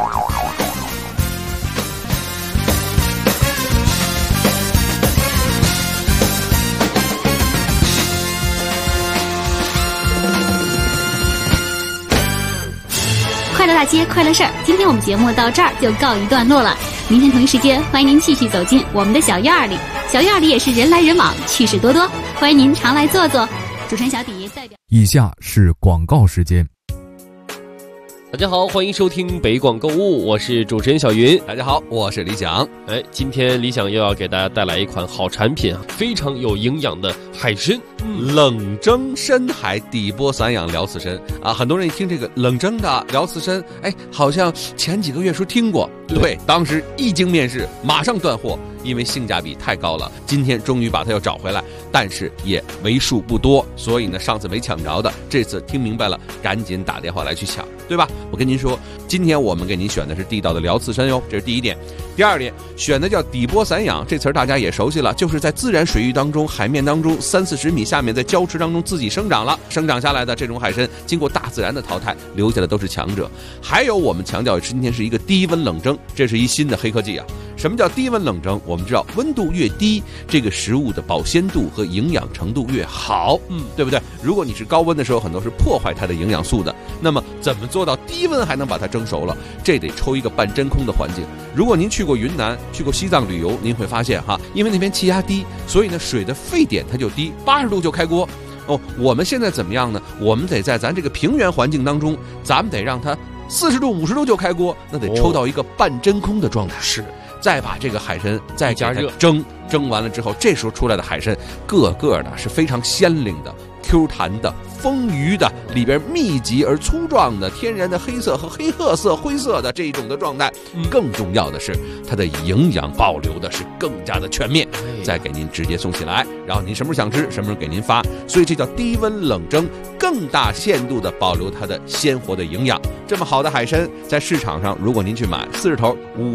快乐大街，快乐事儿。今天我们节目到这儿就告一段落了。明天同一时间，欢迎您继续走进我们的小院里。小院里也是人来人往，趣事多多，欢迎您常来坐坐。主持人小迪代表。 以下是广告时间。 大家好，欢迎收听北广购物，我是主持人小云。 大家好，我是李想。 今天李想又要给大家带来一款好产品啊，非常有营养的海参。 冷蒸深海底波散养辽刺参啊，很多人一听这个冷蒸的辽刺参，好像前几个月说听过。对，当时一经面世，马上断货，因为性价比太高了。今天终于把它又找回来，但是也为数不多，所以呢，上次没抢着的，这次听明白了，赶紧打电话来去抢，对吧？我跟您说，今天我们给您选的是地道的辽刺参哟，这是第一点。第二点，选的叫底波散养，这词儿大家也熟悉了，就是在自然水域当中、海面当中30-40米下面，在礁池当中自己生长下来的这种海参，经过大自然的淘汰，留下的都是强者。还有我们强调今天是一个低温冷蒸，这是一新的黑科技啊。什么叫低温冷蒸？我们知道温度越低，这个食物的保鲜度和营养程度越好，对不对？如果你是高温的时候，很多是破坏它的营养素的。那么怎么做到低温还能把它蒸熟了？这得抽一个半真空的环境。如果您去过云南、去过西藏旅游，您会发现哈，因为那边气压低，所以呢水的沸点它就低，80度就开锅。我们现在怎么样呢？我们得在咱这个平原环境当中，咱们得让它40度、50度就开锅，那得抽到一个半真空的状态。是。再把这个海参再加热蒸完了之后，这时候出来的海参个个的是非常鲜灵的、Q 弹的、丰腴的，里边密集而粗壮的天然的黑色和黑褐色、灰色的这一种的状态。更重要的是，它的营养保留的是更加的全面，再给您直接送起来，然后您什么时候想吃，什么时候给您发。所以这叫低温冷蒸，更大限度的保留它的鲜活的营养。这么好的海参，在市场上如果您去买40头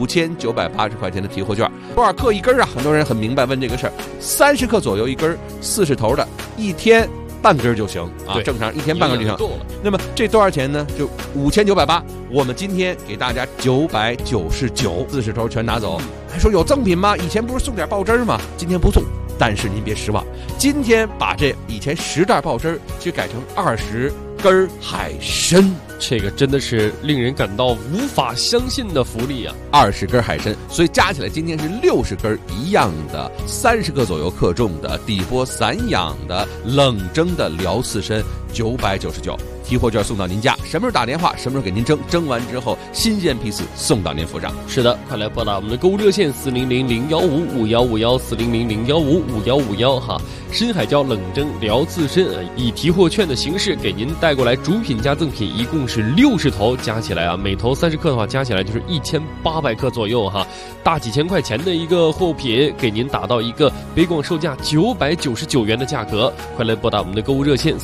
，5980块钱的提货券，多少克一根啊？很多人很明白问这个事儿，30克左右一根，40头的，一天半根就行啊，正常一天半根就行。那么这多少钱呢？就5980。我们今天给大家999，40头全拿走。还说有赠品吗？以前不是送点爆汁吗？今天不送但是您别失望，今天把这以前10袋刨参去改成20根海参， 这个真的是令人感到无法相信的福利啊 ！20根海参，所以加起来今天是60根一样的，30克左右克重的底波散养的冷蒸的辽刺参，999。提货券送到您家，什么时候打电话，什么时候给您蒸，蒸完之后新鲜批次送到您府上。 是的，快来拨打我们的购物热线400-015-5151，400-015-5151哈。深海椒冷蒸辽刺参以提货券的形式给您带过来，主品加赠品一共是60头，加起来啊，每头30克的话，加起来就是1800克左右哈，大几千块钱的一个货品，给您打到一个北广售价999元的价格。快来拨打我们的购物热线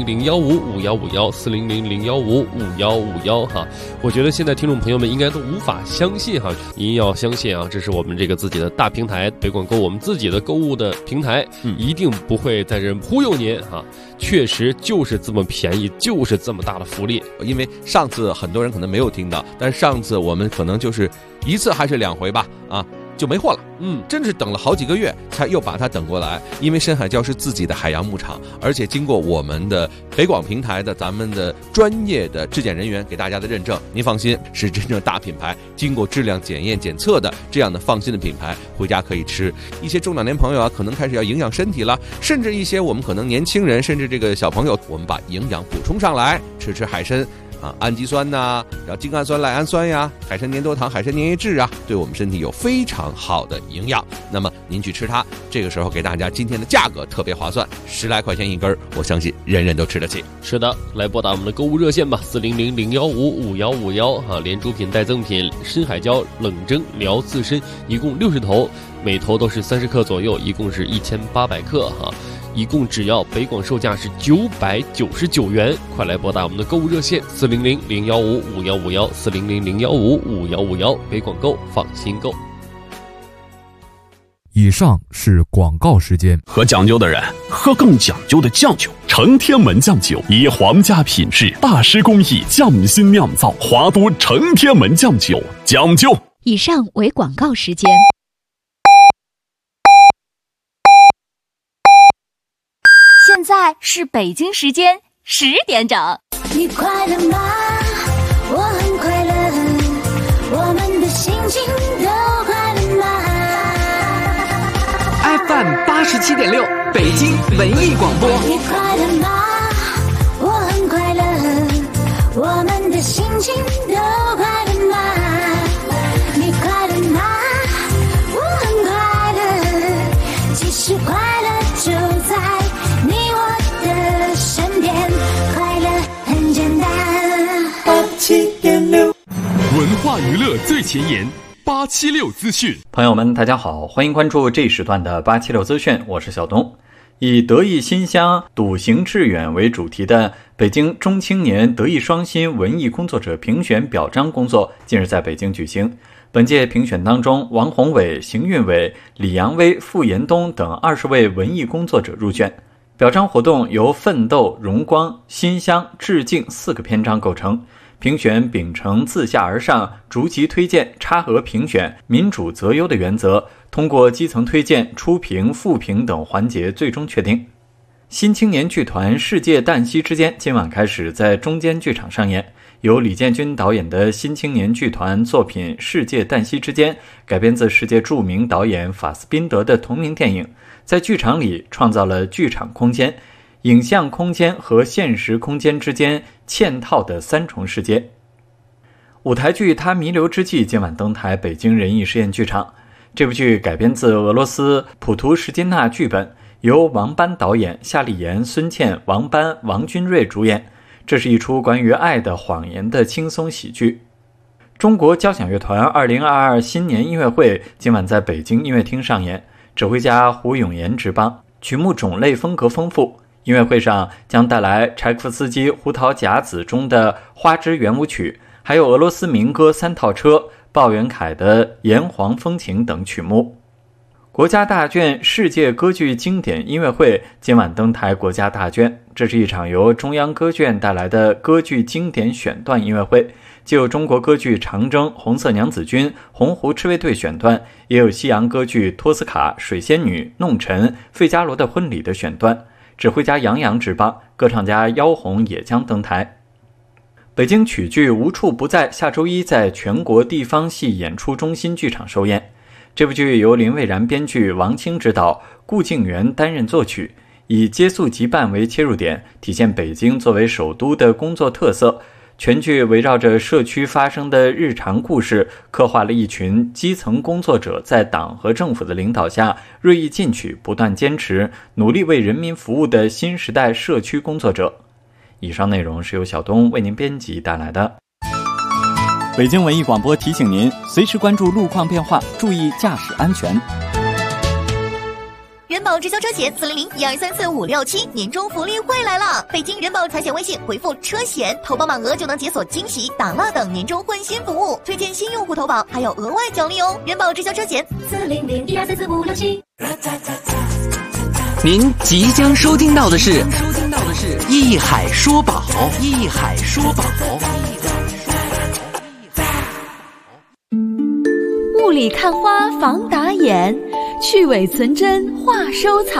400-015-5151，400-015-5151哈。我觉得现在听众朋友们应该都无法相信哈，您要相信啊，这是我们这个自己的大平台北广购，我们自己的购物的平台，一定不会在这忽悠您哈，确实就是这么便宜，就是这么大的福利。 因为上次很多人可能没有听到，但是上次我们可能就是1次还是2回吧啊，就没货了。真是等了好几个月才又把它等过来。因为深海礁是自己的海洋牧场，而且经过我们的北广平台的咱们的专业的质检人员给大家的认证，您放心，是真正大品牌，经过质量检验检测的这样的放心的品牌，回家可以吃。一些中老年朋友啊，可能开始要营养身体了，甚至一些我们可能年轻人，甚至这个小朋友，我们把营养补充上来，吃海参啊，氨基酸呐，然后精氨酸、赖氨酸呀，海参粘多糖、海参粘液质啊，对我们身体有非常好的营养。那么您去吃它，这个时候给大家今天的价格特别划算，10来块钱一根，我相信人人都吃得起。 是的，来拨打我们的购物热线吧，400-015-5151哈，连主品带赠品，深海礁冷蒸辽刺参一共60头，每头都是30克左右，一共是1800克哈。一共只要北广售价是999元，快来拨打我们的购物热线400-015-5151，400-015-5151，北广购，放心购。 以上是广告时间。 喝讲究的人喝更讲究的酱酒，承天门酱酒以皇家品质、大师工艺匠心酿造，华都承天门酱酒，讲究。 以上为广告时间。 现在是北京时间10点整。 你快乐吗？我很快乐，我们的心情都快乐吗 ？FM 87.6，北京文艺广播。 你快乐吗？我很快乐，我们的心情都快乐吗？你快乐吗？我很快乐，其实快乐就在你我的身边，快乐很简单。87.6， 文化娱乐最前沿，876资讯。 朋友们，大家好，欢迎关注这一时段的876资讯，我是小东。以德艺馨香、笃行致远为主题的北京中青年德艺双馨文艺工作者评选表彰工作近日在北京举行。本届评选当中，王宏伟、邢运伟、李阳威、傅延东等20位文艺工作者入选。表彰活动由奋斗、荣光、馨香、致敬4个篇章构成。评选秉承自下而上、逐级推荐、差额评选、民主择优的原则，通过基层推荐、初评、复评等环节最终确定。新青年剧团《世界旦夕之间》今晚开始在中间剧场上演，由李建军导演的新青年剧团作品《世界旦夕之间》改编自世界著名导演法斯宾德的同名电影，在剧场里创造了剧场空间、影像空间和现实空间之间嵌套的3重世界。舞台剧《他弥留之际》今晚登台北京人艺实验剧场。这部剧改编自俄罗斯普图什金纳剧本，由王班导演、夏立言、孙茜、王班、王君瑞主演。这是一出关于爱的谎言的轻松喜剧。中国交响乐团2022新年音乐会今晚在北京音乐厅上演，指挥家胡永言执棒，曲目种类风格丰富。音乐会上将带来柴可夫斯基《胡桃夹子》中的花之圆舞曲，还有俄罗斯民歌3套车、鲍元凯的《炎黄风情》等曲目。国家大剧世界歌剧经典音乐会今晚登台国家大剧，这是一场由中央歌剧院带来的歌剧经典选段音乐会， 既有中国歌剧《长征》《红色娘子军》《红湖赤卫队》选段，也有西洋歌剧《托斯卡》《水仙女》《弄臣》《费加罗的婚礼》的选段。指挥家杨洋执棒，歌唱家妖红也将登台。北京曲剧无处不在下周一在全国地方戏演出中心剧场首演。这部剧由林蔚然编剧，王清执导，顾敬元担任作曲，以接宿即办为切入点，体现北京作为首都的工作特色。全剧围绕着社区发生的日常故事，刻画了一群基层工作者在党和政府的领导下锐意进取、不断坚持、努力为人民服务的新时代社区工作者。以上内容是由小东为您编辑带来的。 北京文艺广播提醒您，随时关注路况变化，注意驾驶安全。 人保直销车险400-1234-567年终福利会来了！北京人保财险微信回复车险，投保满额就能解锁惊喜、打蜡等年终换新服务，推荐新用户投保还有额外奖励哦！人保直销车险400-1234-567。 您即将收听到的是艺海说宝，艺海说宝。 雾里看花防打眼，去伪存真话收藏。